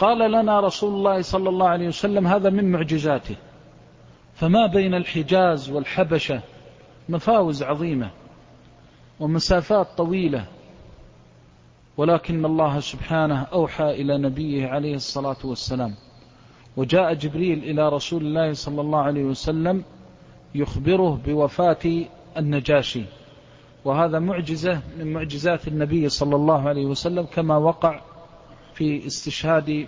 قال لنا رسول الله صلى الله عليه وسلم هذا من معجزاته، فما بين الحجاز والحبشة مفاوز عظيمة ومسافات طويلة، ولكن الله سبحانه أوحى إلى نبيه عليه الصلاة والسلام، وجاء جبريل إلى رسول الله صلى الله عليه وسلم يخبره بوفاة النجاشي، وهذا معجزة من معجزات النبي صلى الله عليه وسلم، كما وقع في استشهاد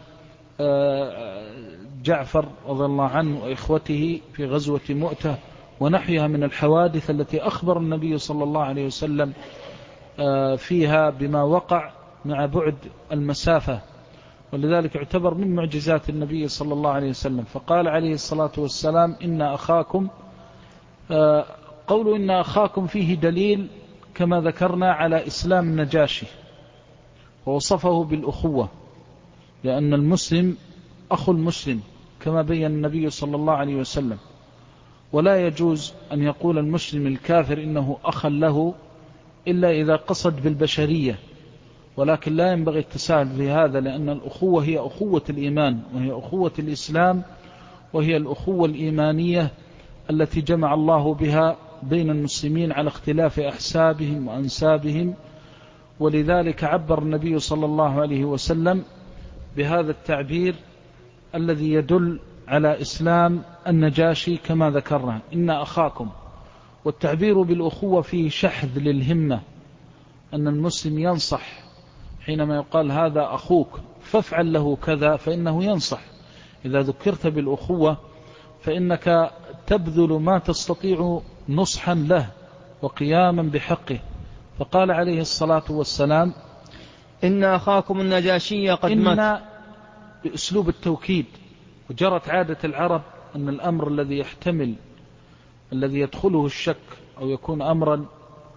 جعفر رضي الله عنه وإخوته في غزوة مؤتة ونحيها من الحوادث التي أخبر النبي صلى الله عليه وسلم فيها بما وقع مع بعد المسافة، ولذلك يعتبر من معجزات النبي صلى الله عليه وسلم. فقال عليه الصلاة والسلام إن أخاكم، قولوا إن أخاكم فيه دليل كما ذكرنا على إسلام النجاشي، ووصفه بالأخوة، لأن المسلم أخو المسلم كما بين النبي صلى الله عليه وسلم، ولا يجوز أن يقول المسلم الكافر إنه أخا له إلا إذا قصد بالبشرية، ولكن لا ينبغي التساهل في هذا، لأن الأخوة هي أخوة الإيمان، وهي أخوة الإسلام، وهي الأخوة الإيمانية التي جمع الله بها بين المسلمين على اختلاف أحسابهم وأنسابهم. ولذلك عبر النبي صلى الله عليه وسلم بهذا التعبير الذي يدل على إسلام النجاشي كما ذكرنا إن أخاكم. والتعبير بالأخوة فيه شحذ للهمة، أن المسلم ينصح حينما يقال هذا أخوك فافعل له كذا، فإنه ينصح. إذا ذكرت بالأخوة فإنك تبذل ما تستطيع نصحا له وقياما بحقه. فقال عليه الصلاة والسلام إن أخاكم النجاشي قد مات، إن بأسلوب التوكيد. وجرت عادة العرب أن الأمر الذي يحتمل الذي يدخله الشك أو يكون أمرا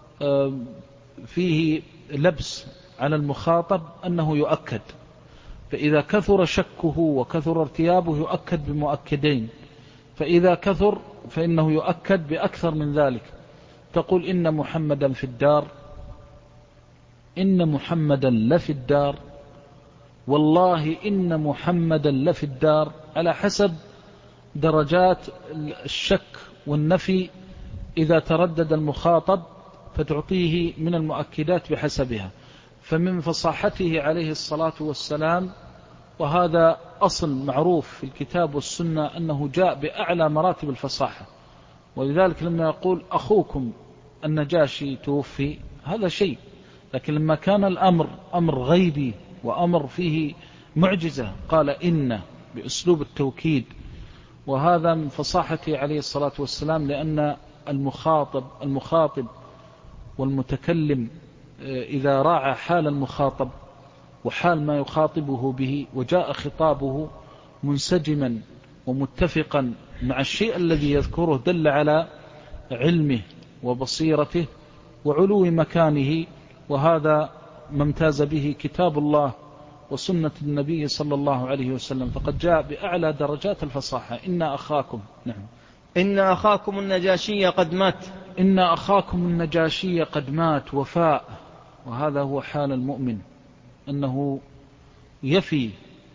فيه لبس على المخاطب أنه يؤكد، فإذا كثر شكه وكثر ارتيابه يؤكد بمؤكدين، فإذا كثر فإنه يؤكد بأكثر من ذلك. تقول إن محمدا في الدار، إن محمدا لفي الدار، والله إن محمدا لفي الدار، على حسب درجات الشك والنفي إذا تردد المخاطب فتعطيه من المؤكدات بحسبها. فمن فصاحته عليه الصلاة والسلام، وهذا أصل معروف في الكتاب والسنة أنه جاء بأعلى مراتب الفصاحة، ولذلك لما يقول أخوكم النجاشي توفي هذا شيء، لكن لما كان الأمر أمر غيبي وأمر فيه معجزة قال إن بأسلوب التوكيد. وهذا من فصاحته عليه الصلاة والسلام، لأن المخاطب والمتكلم إذا راعى حال المخاطب وحال ما يخاطبه به وجاء خطابه منسجما ومتفقا مع الشيء الذي يذكره دل على علمه وبصيرته وعلو مكانه. وهذا ما امتاز به كتاب الله وسنة النبي صلى الله عليه وسلم، فقد جاء بأعلى درجات الفصاحة. إن أخاكم، نعم، إن أخاكم النجاشي قد مات، إن أخاكم النجاشي قد مات، وفاء. وهذا هو حال المؤمن، أنه يفي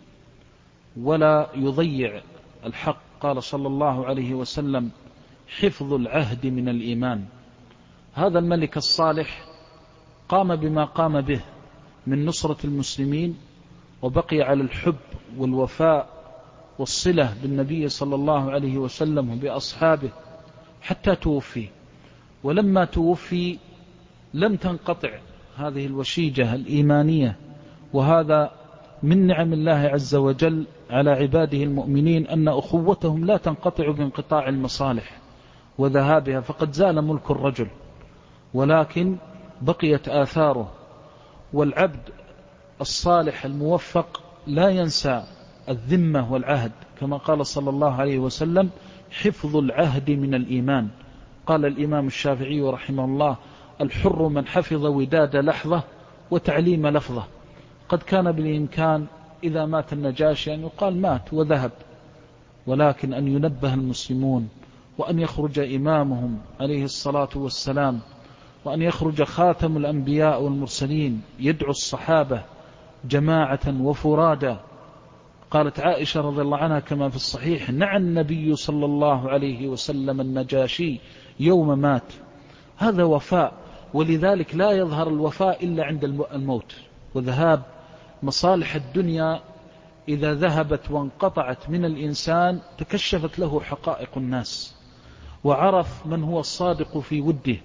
ولا يضيع الحق. قال صلى الله عليه وسلم حفظ العهد من الإيمان. هذا الملك الصالح قام بما قام به من نصرة المسلمين، وبقي على الحب والوفاء والصلة بالنبي صلى الله عليه وسلم وبأصحابه حتى توفي. ولما توفي لم تنقطع هذه الوشيجة الإيمانية، وهذا من نعم الله عز وجل على عباده المؤمنين أن أخوتهم لا تنقطع بانقطاع المصالح وذهابها، فقد زال ملك الرجل ولكن بقيت آثاره. والعبد الصالح الموفق لا ينسى الذمة والعهد، كما قال صلى الله عليه وسلم حفظ العهد من الإيمان. قال الإمام الشافعي رحمه الله الحر من حفظ وداد لحظة وتعليم لفظة. قد كان بالإمكان إذا مات النجاشي أن يقال مات وذهب، ولكن أن ينبه المسلمون وأن يخرج إمامهم عليه الصلاة والسلام، وأن يخرج خاتم الأنبياء والمرسلين يدعو الصحابة جماعة وفرادا قالت عائشة رضي الله عنها كما في الصحيح: نعى النبي صلى الله عليه وسلم النجاشي يوم مات. هذا وفاء، ولذلك لا يظهر الوفاء إلا عند الموت وذهاب مصالح الدنيا. إذا ذهبت وانقطعت من الإنسان تكشفت له حقائق الناس، وعرف من هو الصادق في وده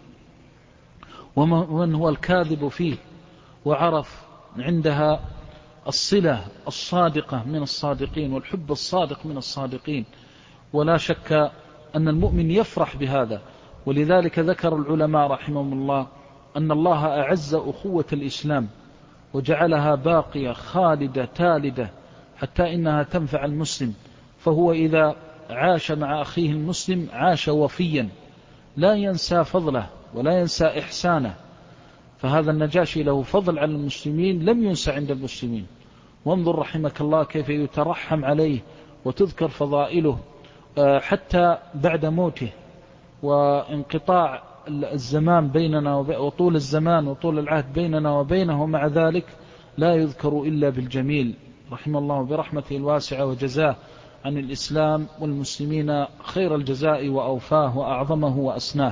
ومن هو الكاذب فيه، وعرف عندها الصلة الصادقة من الصادقين والحب الصادق من الصادقين. ولا شك أن المؤمن يفرح بهذا. ولذلك ذكر العلماء رحمهم الله أن الله أعز أخوة الإسلام وجعلها باقية خالدة تالدة حتى إنها تنفع المسلم. فهو إذا عاش مع أخيه المسلم عاش وفيا، لا ينسى فضله ولا ينسى إحسانه. فهذا النجاشي له فضل على المسلمين لم ينسى عند المسلمين. وانظر رحمك الله كيف يترحم عليه وتذكر فضائله حتى بعد موته وانقطاع الزمان بيننا وطول الزمان وطول العهد بيننا وبينه، ومع ذلك لا يذكر إلا بالجميل رحم الله برحمته الواسعة، وجزاه عن الإسلام والمسلمين خير الجزاء وأوفاه وأعظمه وأسناه.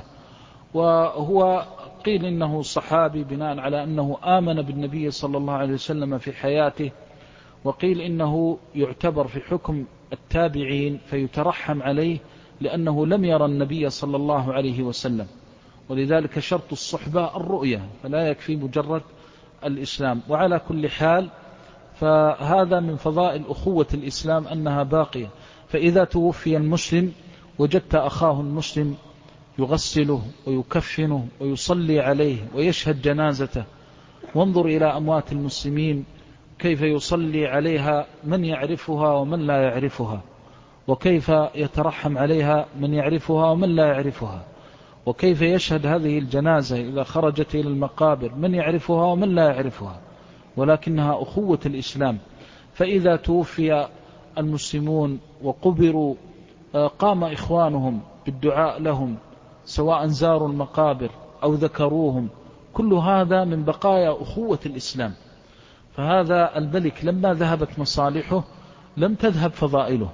وهو قيل إنه صحابي بناء على أنه آمن بالنبي صلى الله عليه وسلم في حياته، وقيل إنه يعتبر في حكم التابعين فيترحم عليه لأنه لم يرى النبي صلى الله عليه وسلم، ولذلك شرط الصحبة الرؤية، فلا يكفي مجرد الإسلام. وعلى كل حال فهذا من فضائل أخوة الإسلام أنها باقية. فإذا توفي المسلم وجدت أخاه المسلم يغسله ويكفنه ويصلي عليه ويشهد جنازته. وانظر إلى أموات المسلمين كيف يصلي عليها من يعرفها ومن لا يعرفها، وكيف يترحم عليها من يعرفها ومن لا يعرفها، وكيف يشهد هذه الجنازة إذا خرجت إلى المقابر من يعرفها ومن لا يعرفها، ولكنها أخوة الإسلام. فإذا توفي المسلمون وقبروا قام إخوانهم بالدعاء لهم سواء زاروا المقابر أو ذكروهم. كل هذا من بقايا أخوة الإسلام. فهذا الملك لما ذهبت مصالحه لم تذهب فضائله،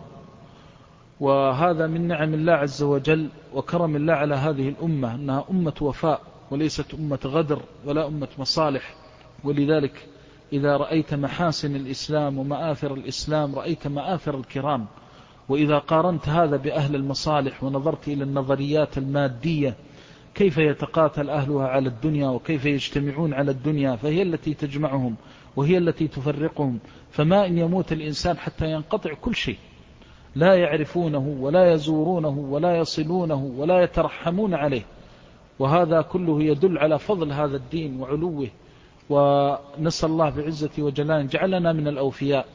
وهذا من نعم الله عز وجل وكرم الله على هذه الأمة أنها أمة وفاء وليست أمة غدر ولا أمة مصالح. ولذلك إذا رأيت محاسن الإسلام ومآثر الإسلام رأيت مآثر الكرام. وإذا قارنت هذا بأهل المصالح ونظرت إلى النظريات المادية كيف يتقاتل أهلها على الدنيا وكيف يجتمعون على الدنيا، فهي التي تجمعهم وهي التي تفرقهم. فما إن يموت الإنسان حتى ينقطع كل شيء، لا يعرفونه ولا يزورونه ولا يصلونه ولا يترحمون عليه. وهذا كله يدل على فضل هذا الدين وعلوه. ونسأل الله بعزة وجلاله جعلنا من الأوفياء.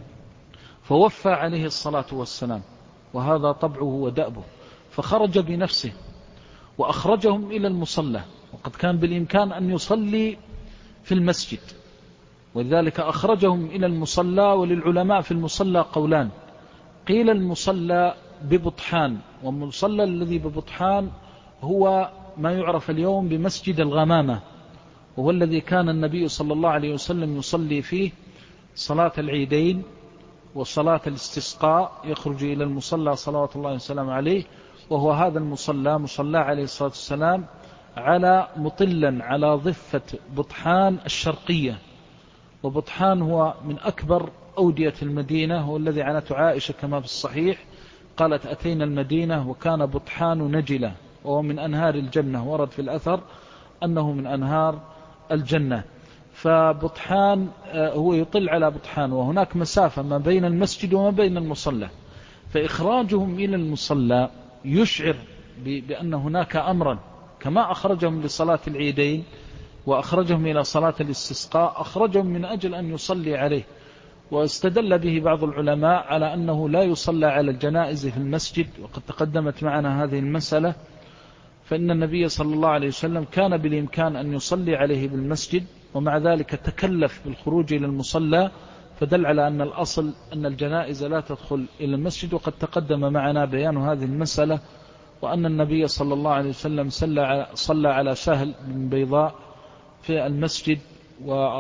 فوفى عليه الصلاة والسلام، وهذا طبعه ودأبه، فخرج بنفسه وأخرجهم إلى المصلى، وقد كان بالإمكان أن يصلي في المسجد، ولذلك أخرجهم إلى المصلى. وللعلماء في المصلى قولان: قيل المصلى ببطحان، والمصلى الذي ببطحان هو ما يعرف اليوم بمسجد الغمامة، وهو الذي كان النبي صلى الله عليه وسلم يصلي فيه صلاة العيدين وصلاة الاستسقاء، يخرج إلى المصلى صلوات الله وسلامه عليه. وهو هذا المصلى مصلى عليه الصلاة والسلام على مطلا على ضفة بطحان الشرقية. وبطحان هو من أكبر أودية المدينة، هو الذي عنته عائشة كما في الصحيح قالت: أتينا المدينة وكان بطحان نجلة، وهو من أنهار الجنة، ورد في الأثر أنه من أنهار الجنة. فبطحان هو يطل على بطحان، وهناك مسافة ما بين المسجد وما بين المصلى. فإخراجهم إلى المصلى يشعر بأن هناك أمرا، كما أخرجهم لصلاة العيدين وأخرجهم إلى صلاة الاستسقاء، أخرجهم من أجل أن يصلي عليه. واستدل به بعض العلماء على أنه لا يصلى على الجنائز في المسجد، وقد تقدمت معنا هذه المسألة. فإن النبي صلى الله عليه وسلم كان بالإمكان أن يصلي عليه بالمسجد، ومع ذلك تكلف بالخروج إلى المصلى، فدل على أن الأصل أن الجنائز لا تدخل إلى المسجد. وقد تقدم معنا بيان هذه المسألة، وأن النبي صلى الله عليه وسلم صلى على سهل بن بيضاء في المسجد،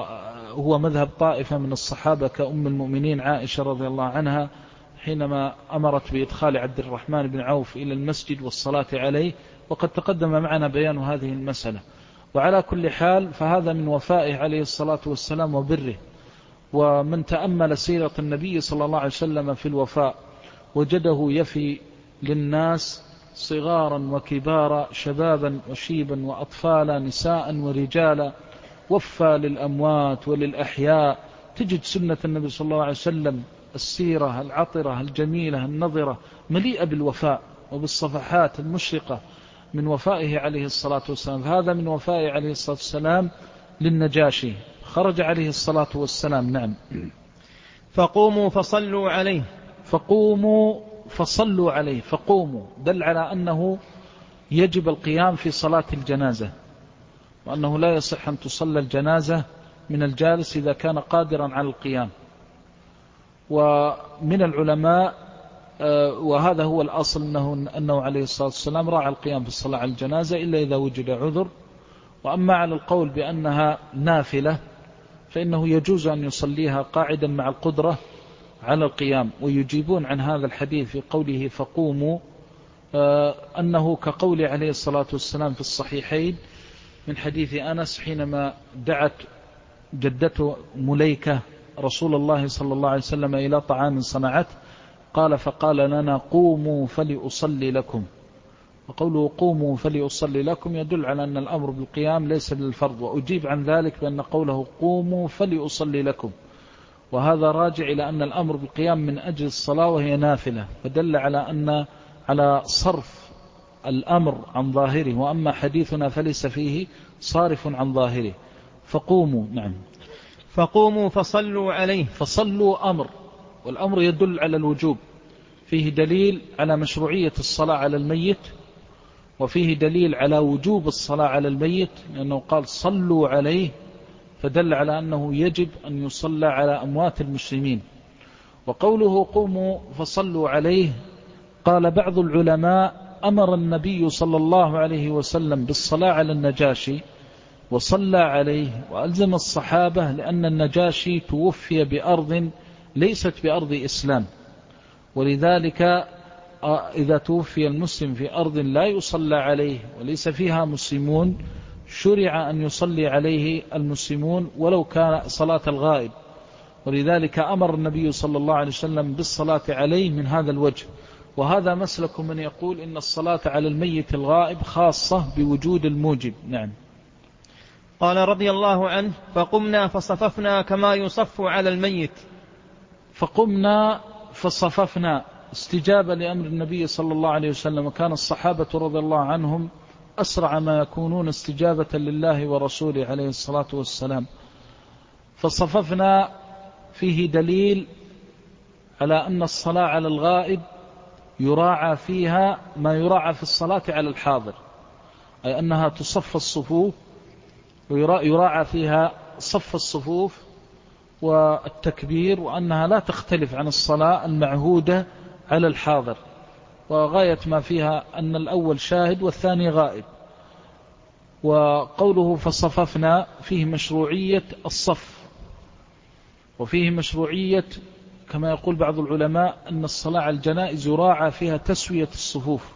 هو مذهب طائفة من الصحابة كأم المؤمنين عائشة رضي الله عنها حينما أمرت بإدخال عبد الرحمن بن عوف إلى المسجد والصلاة عليه، وقد تقدم معنا بيان هذه المسألة. وعلى كل حال فهذا من وفائه عليه الصلاة والسلام وبره. ومن تأمل سيرة النبي صلى الله عليه وسلم في الوفاء وجده يفي للناس صغارا وكبارا، شبابا وشيبا وأطفالا، نساء ورجالا، وفى للأموات وللأحياء. تجد سنة النبي صلى الله عليه وسلم السيرة العطرة الجميلة النظرة مليئة بالوفاء وبالصفحات المشرقة من وفائه عليه الصلاة والسلام. هذا من وفائه عليه الصلاة والسلام للنجاشي. خرج عليه الصلاة والسلام. نعم. فقوموا فصلوا عليه. فقوموا فصلوا عليه. فقوموا دل على أنه يجب القيام في صلاة الجنازة، وأنه لا يصح أن تصلى الجنازة من الجالس إذا كان قادرا على القيام. ومن العلماء وهذا هو الأصل أنه عليه الصلاة والسلام راعى القيام في الصلاة على الجنازة إلا إذا وجد عذر. وأما على القول بأنها نافلة فإنه يجوز أن يصليها قاعدا مع القدرة على القيام. ويجيبون عن هذا الحديث في قوله فقوموا أنه كقول عليه الصلاة والسلام في الصحيحين من حديث أنس حينما دعت جدته مليكة رسول الله صلى الله عليه وسلم إلى طعام صنعته قال فقال لنا قوموا فلأصلي لكم. وقوله قوموا فلأصلي لكم يدل على أن الأمر بالقيام ليس للفرض. وأجيب عن ذلك بأن قوله قوموا فلأصلي لكم وهذا راجع إلى أن الأمر بالقيام من أجل الصلاة وهي نافلة، فدل على صرف الأمر عن ظاهره. وأما حديثنا فليس فيه صارف عن ظاهره. فقوموا. نعم. فقوموا فصلوا عليه. فصلوا أمر، والأمر يدل على الوجوب، فيه دليل على مشروعية الصلاة على الميت، وفيه دليل على وجوب الصلاة على الميت لأنه قال صلوا عليه، فدل على أنه يجب أن يصلى على أموات المسلمين. وقوله قوموا فصلوا عليه قال بعض العلماء أمر النبي صلى الله عليه وسلم بالصلاة على النجاشي وصلى عليه وألزم الصحابة، لأن النجاشي توفي بأرض ليست بأرض إسلام، ولذلك إذا توفي المسلم في أرض لا يصلى عليه وليس فيها مسلمون شرع أن يصلي عليه المسلمون ولو كان صلاة الغائب. ولذلك أمر النبي صلى الله عليه وسلم بالصلاة عليه من هذا الوجه. وهذا مسلك من يقول إن الصلاة على الميت الغائب خاصة بوجود الموجب. نعم. قال رضي الله عنه فقمنا فصففنا كما يصف على الميت. فقمنا فصففنا استجابة لأمر النبي صلى الله عليه وسلم. وكان الصحابة رضي الله عنهم أسرع ما يكونون استجابة لله ورسوله عليه الصلاة والسلام. فصففنا فيه دليل على أن الصلاة على الغائب يراعى فيها ما يراعى في الصلاة على الحاضر، أي أنها تصف الصفوف ويراعى فيها صف الصفوف والتكبير، وأنها لا تختلف عن الصلاة المعهودة على الحاضر. وغاية ما فيها أن الأول شاهد والثاني غائب. وقوله فصففنا فيه مشروعية الصف، وفيه مشروعية كما يقول بعض العلماء أن الصلاة على الجنائز يراعى فيها تسوية الصفوف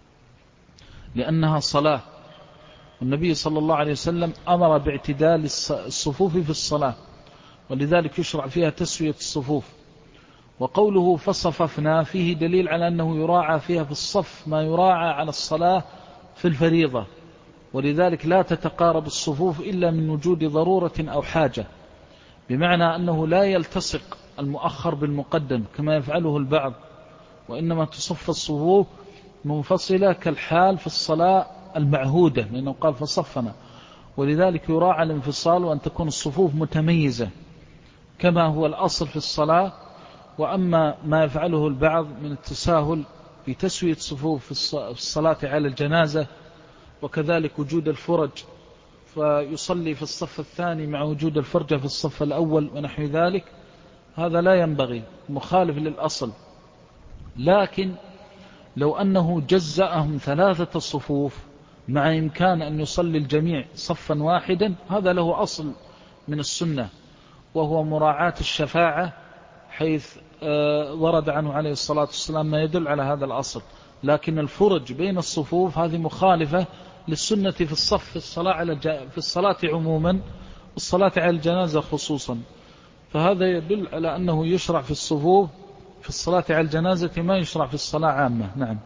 لأنها صلاة، والنبي صلى الله عليه وسلم أمر باعتدال الصفوف في الصلاة، ولذلك يشرع فيها تسوية الصفوف. وقوله فصففنا فيه دليل على أنه يراعى فيها في الصف ما يراعى على الصلاة في الفريضة، ولذلك لا تتقارب الصفوف إلا من وجود ضرورة أو حاجة، بمعنى أنه لا يلتصق المؤخر بالمقدم كما يفعله البعض، وإنما تصف الصفوف منفصلة كالحال في الصلاة المعهودة، لأنه قال فصفنا. ولذلك يراعى الانفصال وأن تكون الصفوف متميزة كما هو الأصل في الصلاة. وأما ما يفعله البعض من التساهل في تسوية صفوف في الصلاة على الجنازة، وكذلك وجود الفرج فيصلي في الصف الثاني مع وجود الفرجة في الصف الأول ونحو ذلك، هذا لا ينبغي، مخالف للأصل. لكن لو أنه جزأهم 3 صفوف مع إمكان أن يصلي الجميع صفا واحدا، هذا له أصل من السنة. وهو مراعاة الشفاعة، حيث ورد عنه عليه الصلاة والسلام ما يدل على هذا الأصل. لكن الفرج بين الصفوف هذه مخالفة للسنة في الصف في الصلاة عموما، والصلاة على الجنازة خصوصا. فهذا يدل على أنه يشرع في الصفوف في الصلاة على الجنازة ما يشرع في الصلاة عامة. نعم.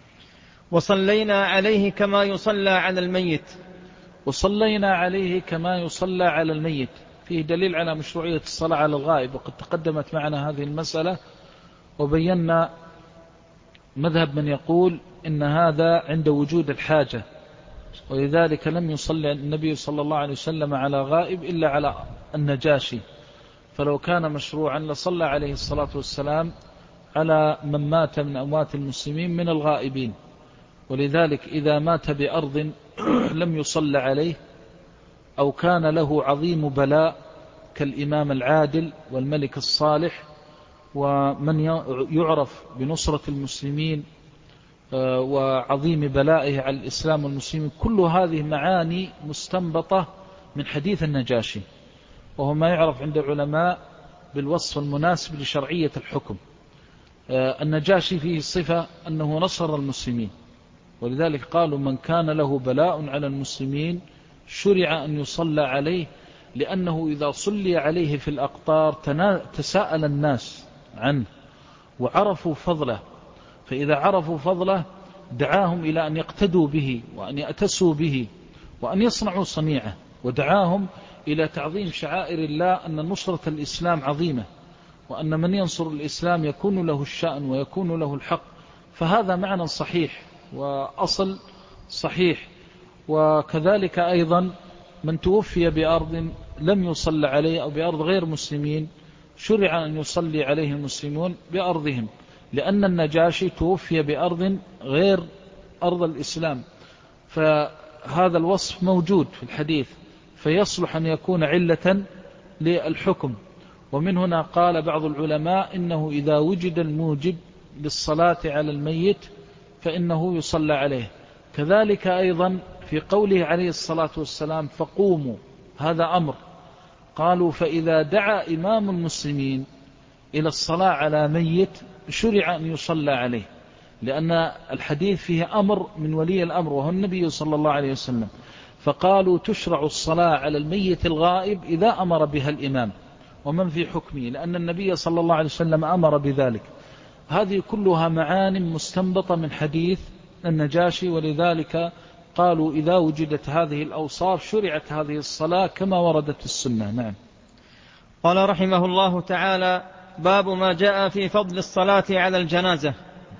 وصلينا عليه كما يصلى على الميت. وصلينا عليه كما يصلى على الميت فيه دليل على مشروعية الصلاة على الغائب، وقد تقدمت معنا هذه المسألة وبينا مذهب من يقول إن هذا عند وجود الحاجة، ولذلك لم يصلي النبي صلى الله عليه وسلم على غائب إلا على النجاشي، فلو كان مشروعا لصلى عليه الصلاة والسلام على من مات من أموات المسلمين من الغائبين. ولذلك إذا مات بأرض لم يصلى عليه، أو كان له عظيم بلاء كالإمام العادل والملك الصالح ومن يعرف بنصرة المسلمين وعظيم بلائه على الإسلام والمسلمين، كل هذه معاني مستنبطة من حديث النجاشي، وهو ما يعرف عند العلماء بالوصف المناسب لشرعية الحكم. النجاشي فيه صفة أنه نصر المسلمين، ولذلك قالوا من كان له بلاء على المسلمين شرع أن يصلى عليه، لأنه إذا صلي عليه في الأقطار تساءل الناس عنه وعرفوا فضله، فإذا عرفوا فضله دعاهم إلى أن يقتدوا به وأن يأتسوا به وأن يصنعوا صنيعه، ودعاهم إلى تعظيم شعائر الله، أن نصرة الإسلام عظيمة، وأن من ينصر الإسلام يكون له الشأن ويكون له الحق. فهذا معنى صحيح وأصل صحيح. وكذلك أيضا من توفي بأرض لم يصلى عليه أو بأرض غير مسلمين شرع أن يصلي عليه المسلمون بأرضهم، لأن النجاشي توفي بأرض غير أرض الإسلام، فهذا الوصف موجود في الحديث، فيصلح أن يكون علة للحكم. ومن هنا قال بعض العلماء إنه إذا وجد الموجب للصلاة على الميت فإنه يصلى عليه. كذلك أيضا في قوله عليه الصلاة والسلام فقوموا، هذا أمر. قالوا فإذا دعا إمام المسلمين إلى الصلاة على ميت شرع أن يصلى عليه، لأن الحديث فيه أمر من ولي الأمر وهو النبي صلى الله عليه وسلم، فقالوا تشرع الصلاة على الميت الغائب إذا أمر بها الإمام ومن في حكمه، لأن النبي صلى الله عليه وسلم أمر بذلك. هذه كلها معان مستنبطة من حديث النجاشي، ولذلك قالوا إذا وجدت هذه الأوصاف شرعت هذه الصلاة كما وردت السنة. نعم. قال رحمه الله تعالى: باب ما جاء في فضل الصلاة على الجنازة.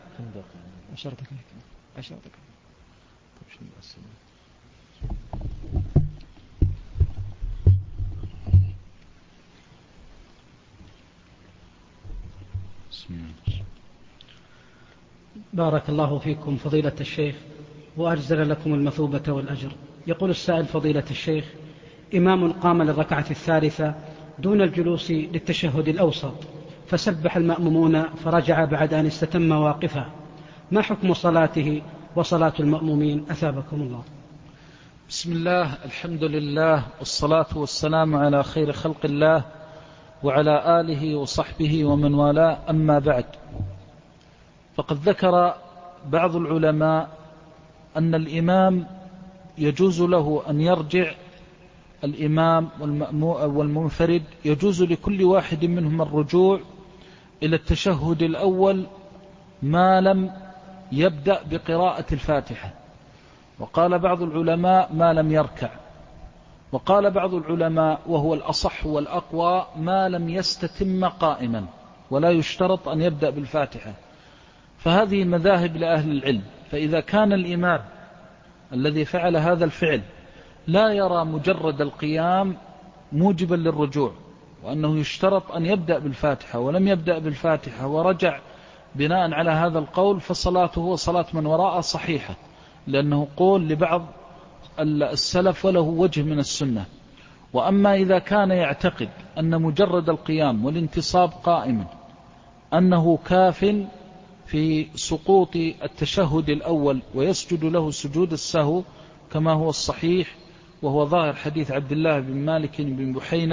بارك الله فيكم فضيلة الشيخ وأجزل لكم المثوبة والأجر. يقول السائل: فضيلة الشيخ، إمام قام للركعة الثالثة دون الجلوس للتشهد الأوسط، فسبح المأمومون فرجع بعد أن استتم واقفا، ما حكم صلاته وصلاة المأمومين أثابكم الله؟ بسم الله، الحمد لله، والصلاة والسلام على خير خلق الله وعلى آله وصحبه ومن والاه، أما بعد. فقد ذكر بعض العلماء أن الإمام يجوز له أن يرجع، الإمام والمنفرد يجوز لكل واحد منهم الرجوع إلى التشهد الأول ما لم يبدأ بقراءة الفاتحة، وقال بعض العلماء ما لم يركع، وقال بعض العلماء وهو الأصح والأقوى ما لم يستتم قائما، ولا يشترط أن يبدأ بالفاتحة. فهذه مذاهب لأهل العلم. فإذا كان الإمام الذي فعل هذا الفعل لا يرى مجرد القيام موجبا للرجوع، وأنه يشترط أن يبدأ بالفاتحة ولم يبدأ بالفاتحة ورجع بناء على هذا القول، فصلاته وصلاة من وراءه صحيحة، لأنه قول لبعض السلف وله وجه من السنة. وأما إذا كان يعتقد أن مجرد القيام والانتصاب قائما أنه كاف في سقوط التشهد الأول ويسجد له سجود السهو كما هو الصحيح، وهو ظاهر حديث عبد الله بن مالك بن بحينة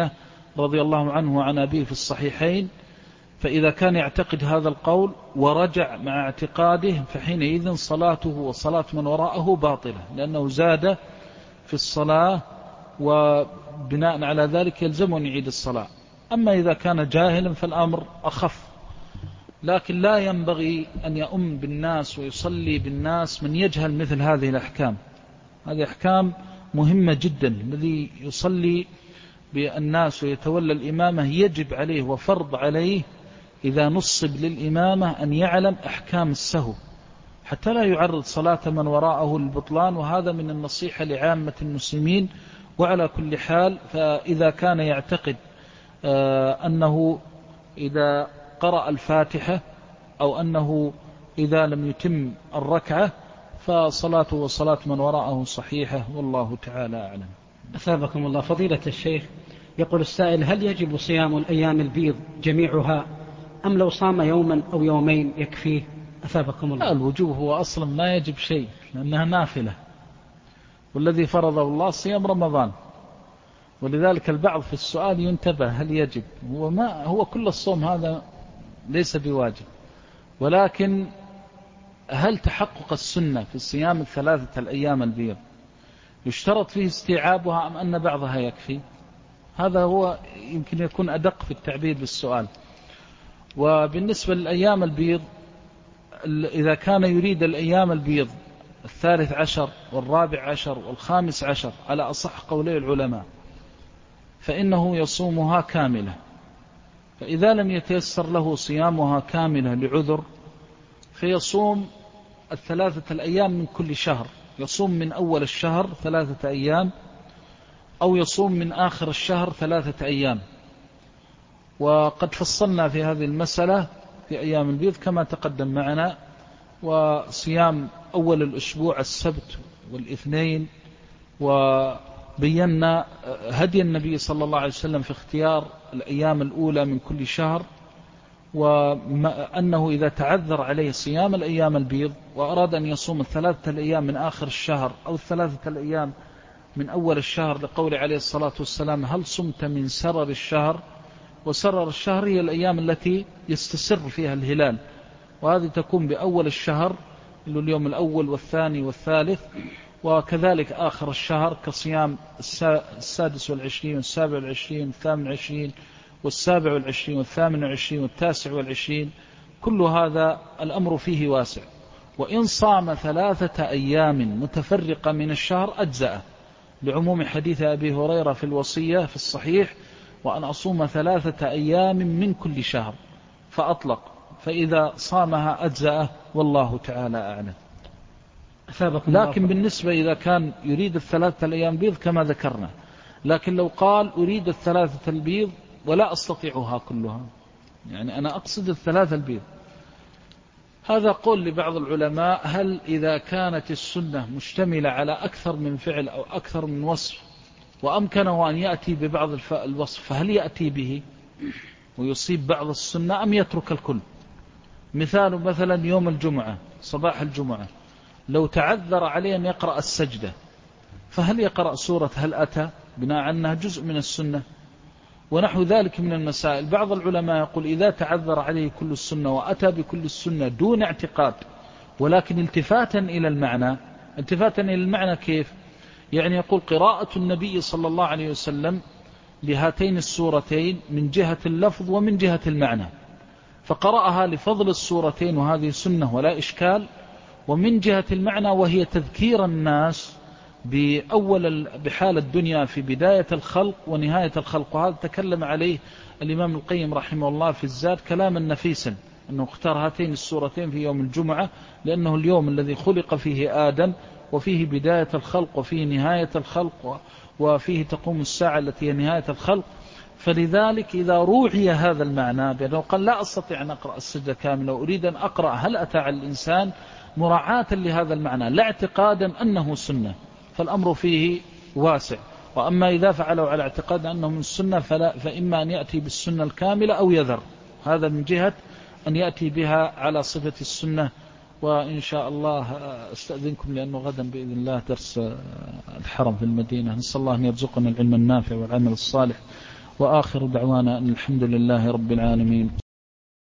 رضي الله عنه وعن أبيه في الصحيحين، فإذا كان يعتقد هذا القول ورجع مع اعتقاده فحينئذ صلاته وصلاة من وراءه باطلة، لأنه زاد في الصلاة وبناء على ذلك يلزم أن يعيد الصلاة. أما إذا كان جاهلا فالأمر أخف، لكن لا ينبغي أن يؤم بالناس ويصلي بالناس من يجهل مثل هذه الأحكام. هذه أحكام مهمة جدا. الذي يصلي بالناس ويتولى الإمامة يجب عليه وفرض عليه إذا نصب للإمامة أن يعلم أحكام السهو حتى لا يعرض صلاة من وراءه للبطلان، وهذا من النصيحة لعامة المسلمين. وعلى كل حال، فإذا كان يعتقد أنه إذا قرأ الفاتحة أو أنه إذا لم يتم الركعة فصلاته وصلاة من وراءه صحيحة، والله تعالى أعلم. أثابكم الله. فضيلة الشيخ، يقول السائل: هل يجب صيام الأيام البيض جميعها أم لو صام يوما أو يومين يكفيه؟ أثابكم الله. الوجوب هو أصلا ما يجب شيء لأنها نافلة، والذي فرضه الله صيام رمضان، ولذلك البعض في السؤال ينتبه هل يجب. هو كل الصوم هذا ليس بواجب، ولكن هل تحقق السنة في الصيام الثلاثة الأيام البيض يشترط فيه استيعابها أم أن بعضها يكفي؟ هذا هو يمكن يكون أدق في التعبير بالسؤال. وبالنسبة للأيام البيض، إذا كان يريد الأيام البيض 13 و14 و15 على أصح قولي العلماء فإنه يصومها كاملة. فإذا لم يتيسر له صيامها كاملة لعذر فيصوم الثلاثة الأيام من كل شهر، يصوم من أول الشهر 3 أيام أو يصوم من آخر الشهر 3 أيام. وقد فصلنا في هذه المسألة في أيام البيض كما تقدم معنا، وصيام أول الأسبوع السبت والاثنين، وبينا هدي النبي صلى الله عليه وسلم في اختيار الأيام الأولى من كل شهر، وأنه إذا تعذر عليه صيام الأيام البيض وأراد أن يصوم 3 الأيام من آخر الشهر أو 3 الأيام من أول الشهر، لقول عليه الصلاة والسلام: هل صمت من سرر الشهر؟ وسرر الشهر هي الأيام التي يستسر فيها الهلال، وهذه تكون بأول الشهر اليوم الأول والثاني والثالث، وكذلك آخر الشهر كصيام 26 و27 و28 و27 و28 و29. كل هذا الأمر فيه واسع. وإن صام 3 أيام متفرقة من الشهر أجزأ، لعموم حديث أبي هريرة في الوصية في الصحيح: وأن أصوم 3 أيام من كل شهر، فأطلق. فإذا صامها أجزأه، والله تعالى أعلم. لكن بالنسبة إذا كان يريد 3 الأيام بيض كما ذكرنا، لكن لو قال أريد 3 البيض ولا أستطيعها كلها، يعني أنا أقصد 3 البيض، هذا قول لبعض العلماء: هل إذا كانت السنة مشتملة على أكثر من فعل أو أكثر من وصف وأمكنه أن يأتي ببعض الوصف فهل يأتي به ويصيب بعض السنة أم يترك الكل؟ مثلا يوم الجمعة صباح الجمعة لو تعذر عليه أن يقرأ السجدة فهل يقرأ سورة هل أتى بناء عنها جزء من السنة؟ ونحو ذلك من المسائل. بعض العلماء يقول إذا تعذر عليه كل السنة وأتى بكل السنة دون اعتقاد، ولكن التفاتا إلى المعنى. التفاتا إلى المعنى كيف؟ يعني يقول قراءة النبي صلى الله عليه وسلم لهاتين السورتين من جهة اللفظ ومن جهة المعنى، فقرأها لفضل السورتين وهذه سنة ولا إشكال، ومن جهة المعنى وهي تذكير الناس بحال الدنيا في بداية الخلق ونهاية الخلق. وهذا تكلم عليه الإمام القيم رحمه الله في الزاد كلاما نفيسا، أنه اختار هاتين السورتين في يوم الجمعة لأنه اليوم الذي خلق فيه آدم، وفيه بداية الخلق وفيه نهاية الخلق وفيه تقوم الساعة التي هي نهاية الخلق. فلذلك إذا روحي هذا المعنى بأنه قال لا أستطيع أن أقرأ السجدة كاملة وأريد أن أقرأ هل أتى على الإنسان مراعاة لهذا المعنى لا اعتقادا أنه سنة، فالأمر فيه واسع. وأما إذا فعلوا على اعتقاد أنه من السنة فإما أن يأتي بالسنة الكاملة أو يذر، هذا من جهة أن يأتي بها على صفة السنة. وإن شاء الله أستأذنكم لأنه غدا بإذن الله درس الحرم في المدينة. نسأل الله أن يرزقنا العلم النافع والعمل الصالح وآخر دعوانا أن الحمد لله رب العالمين.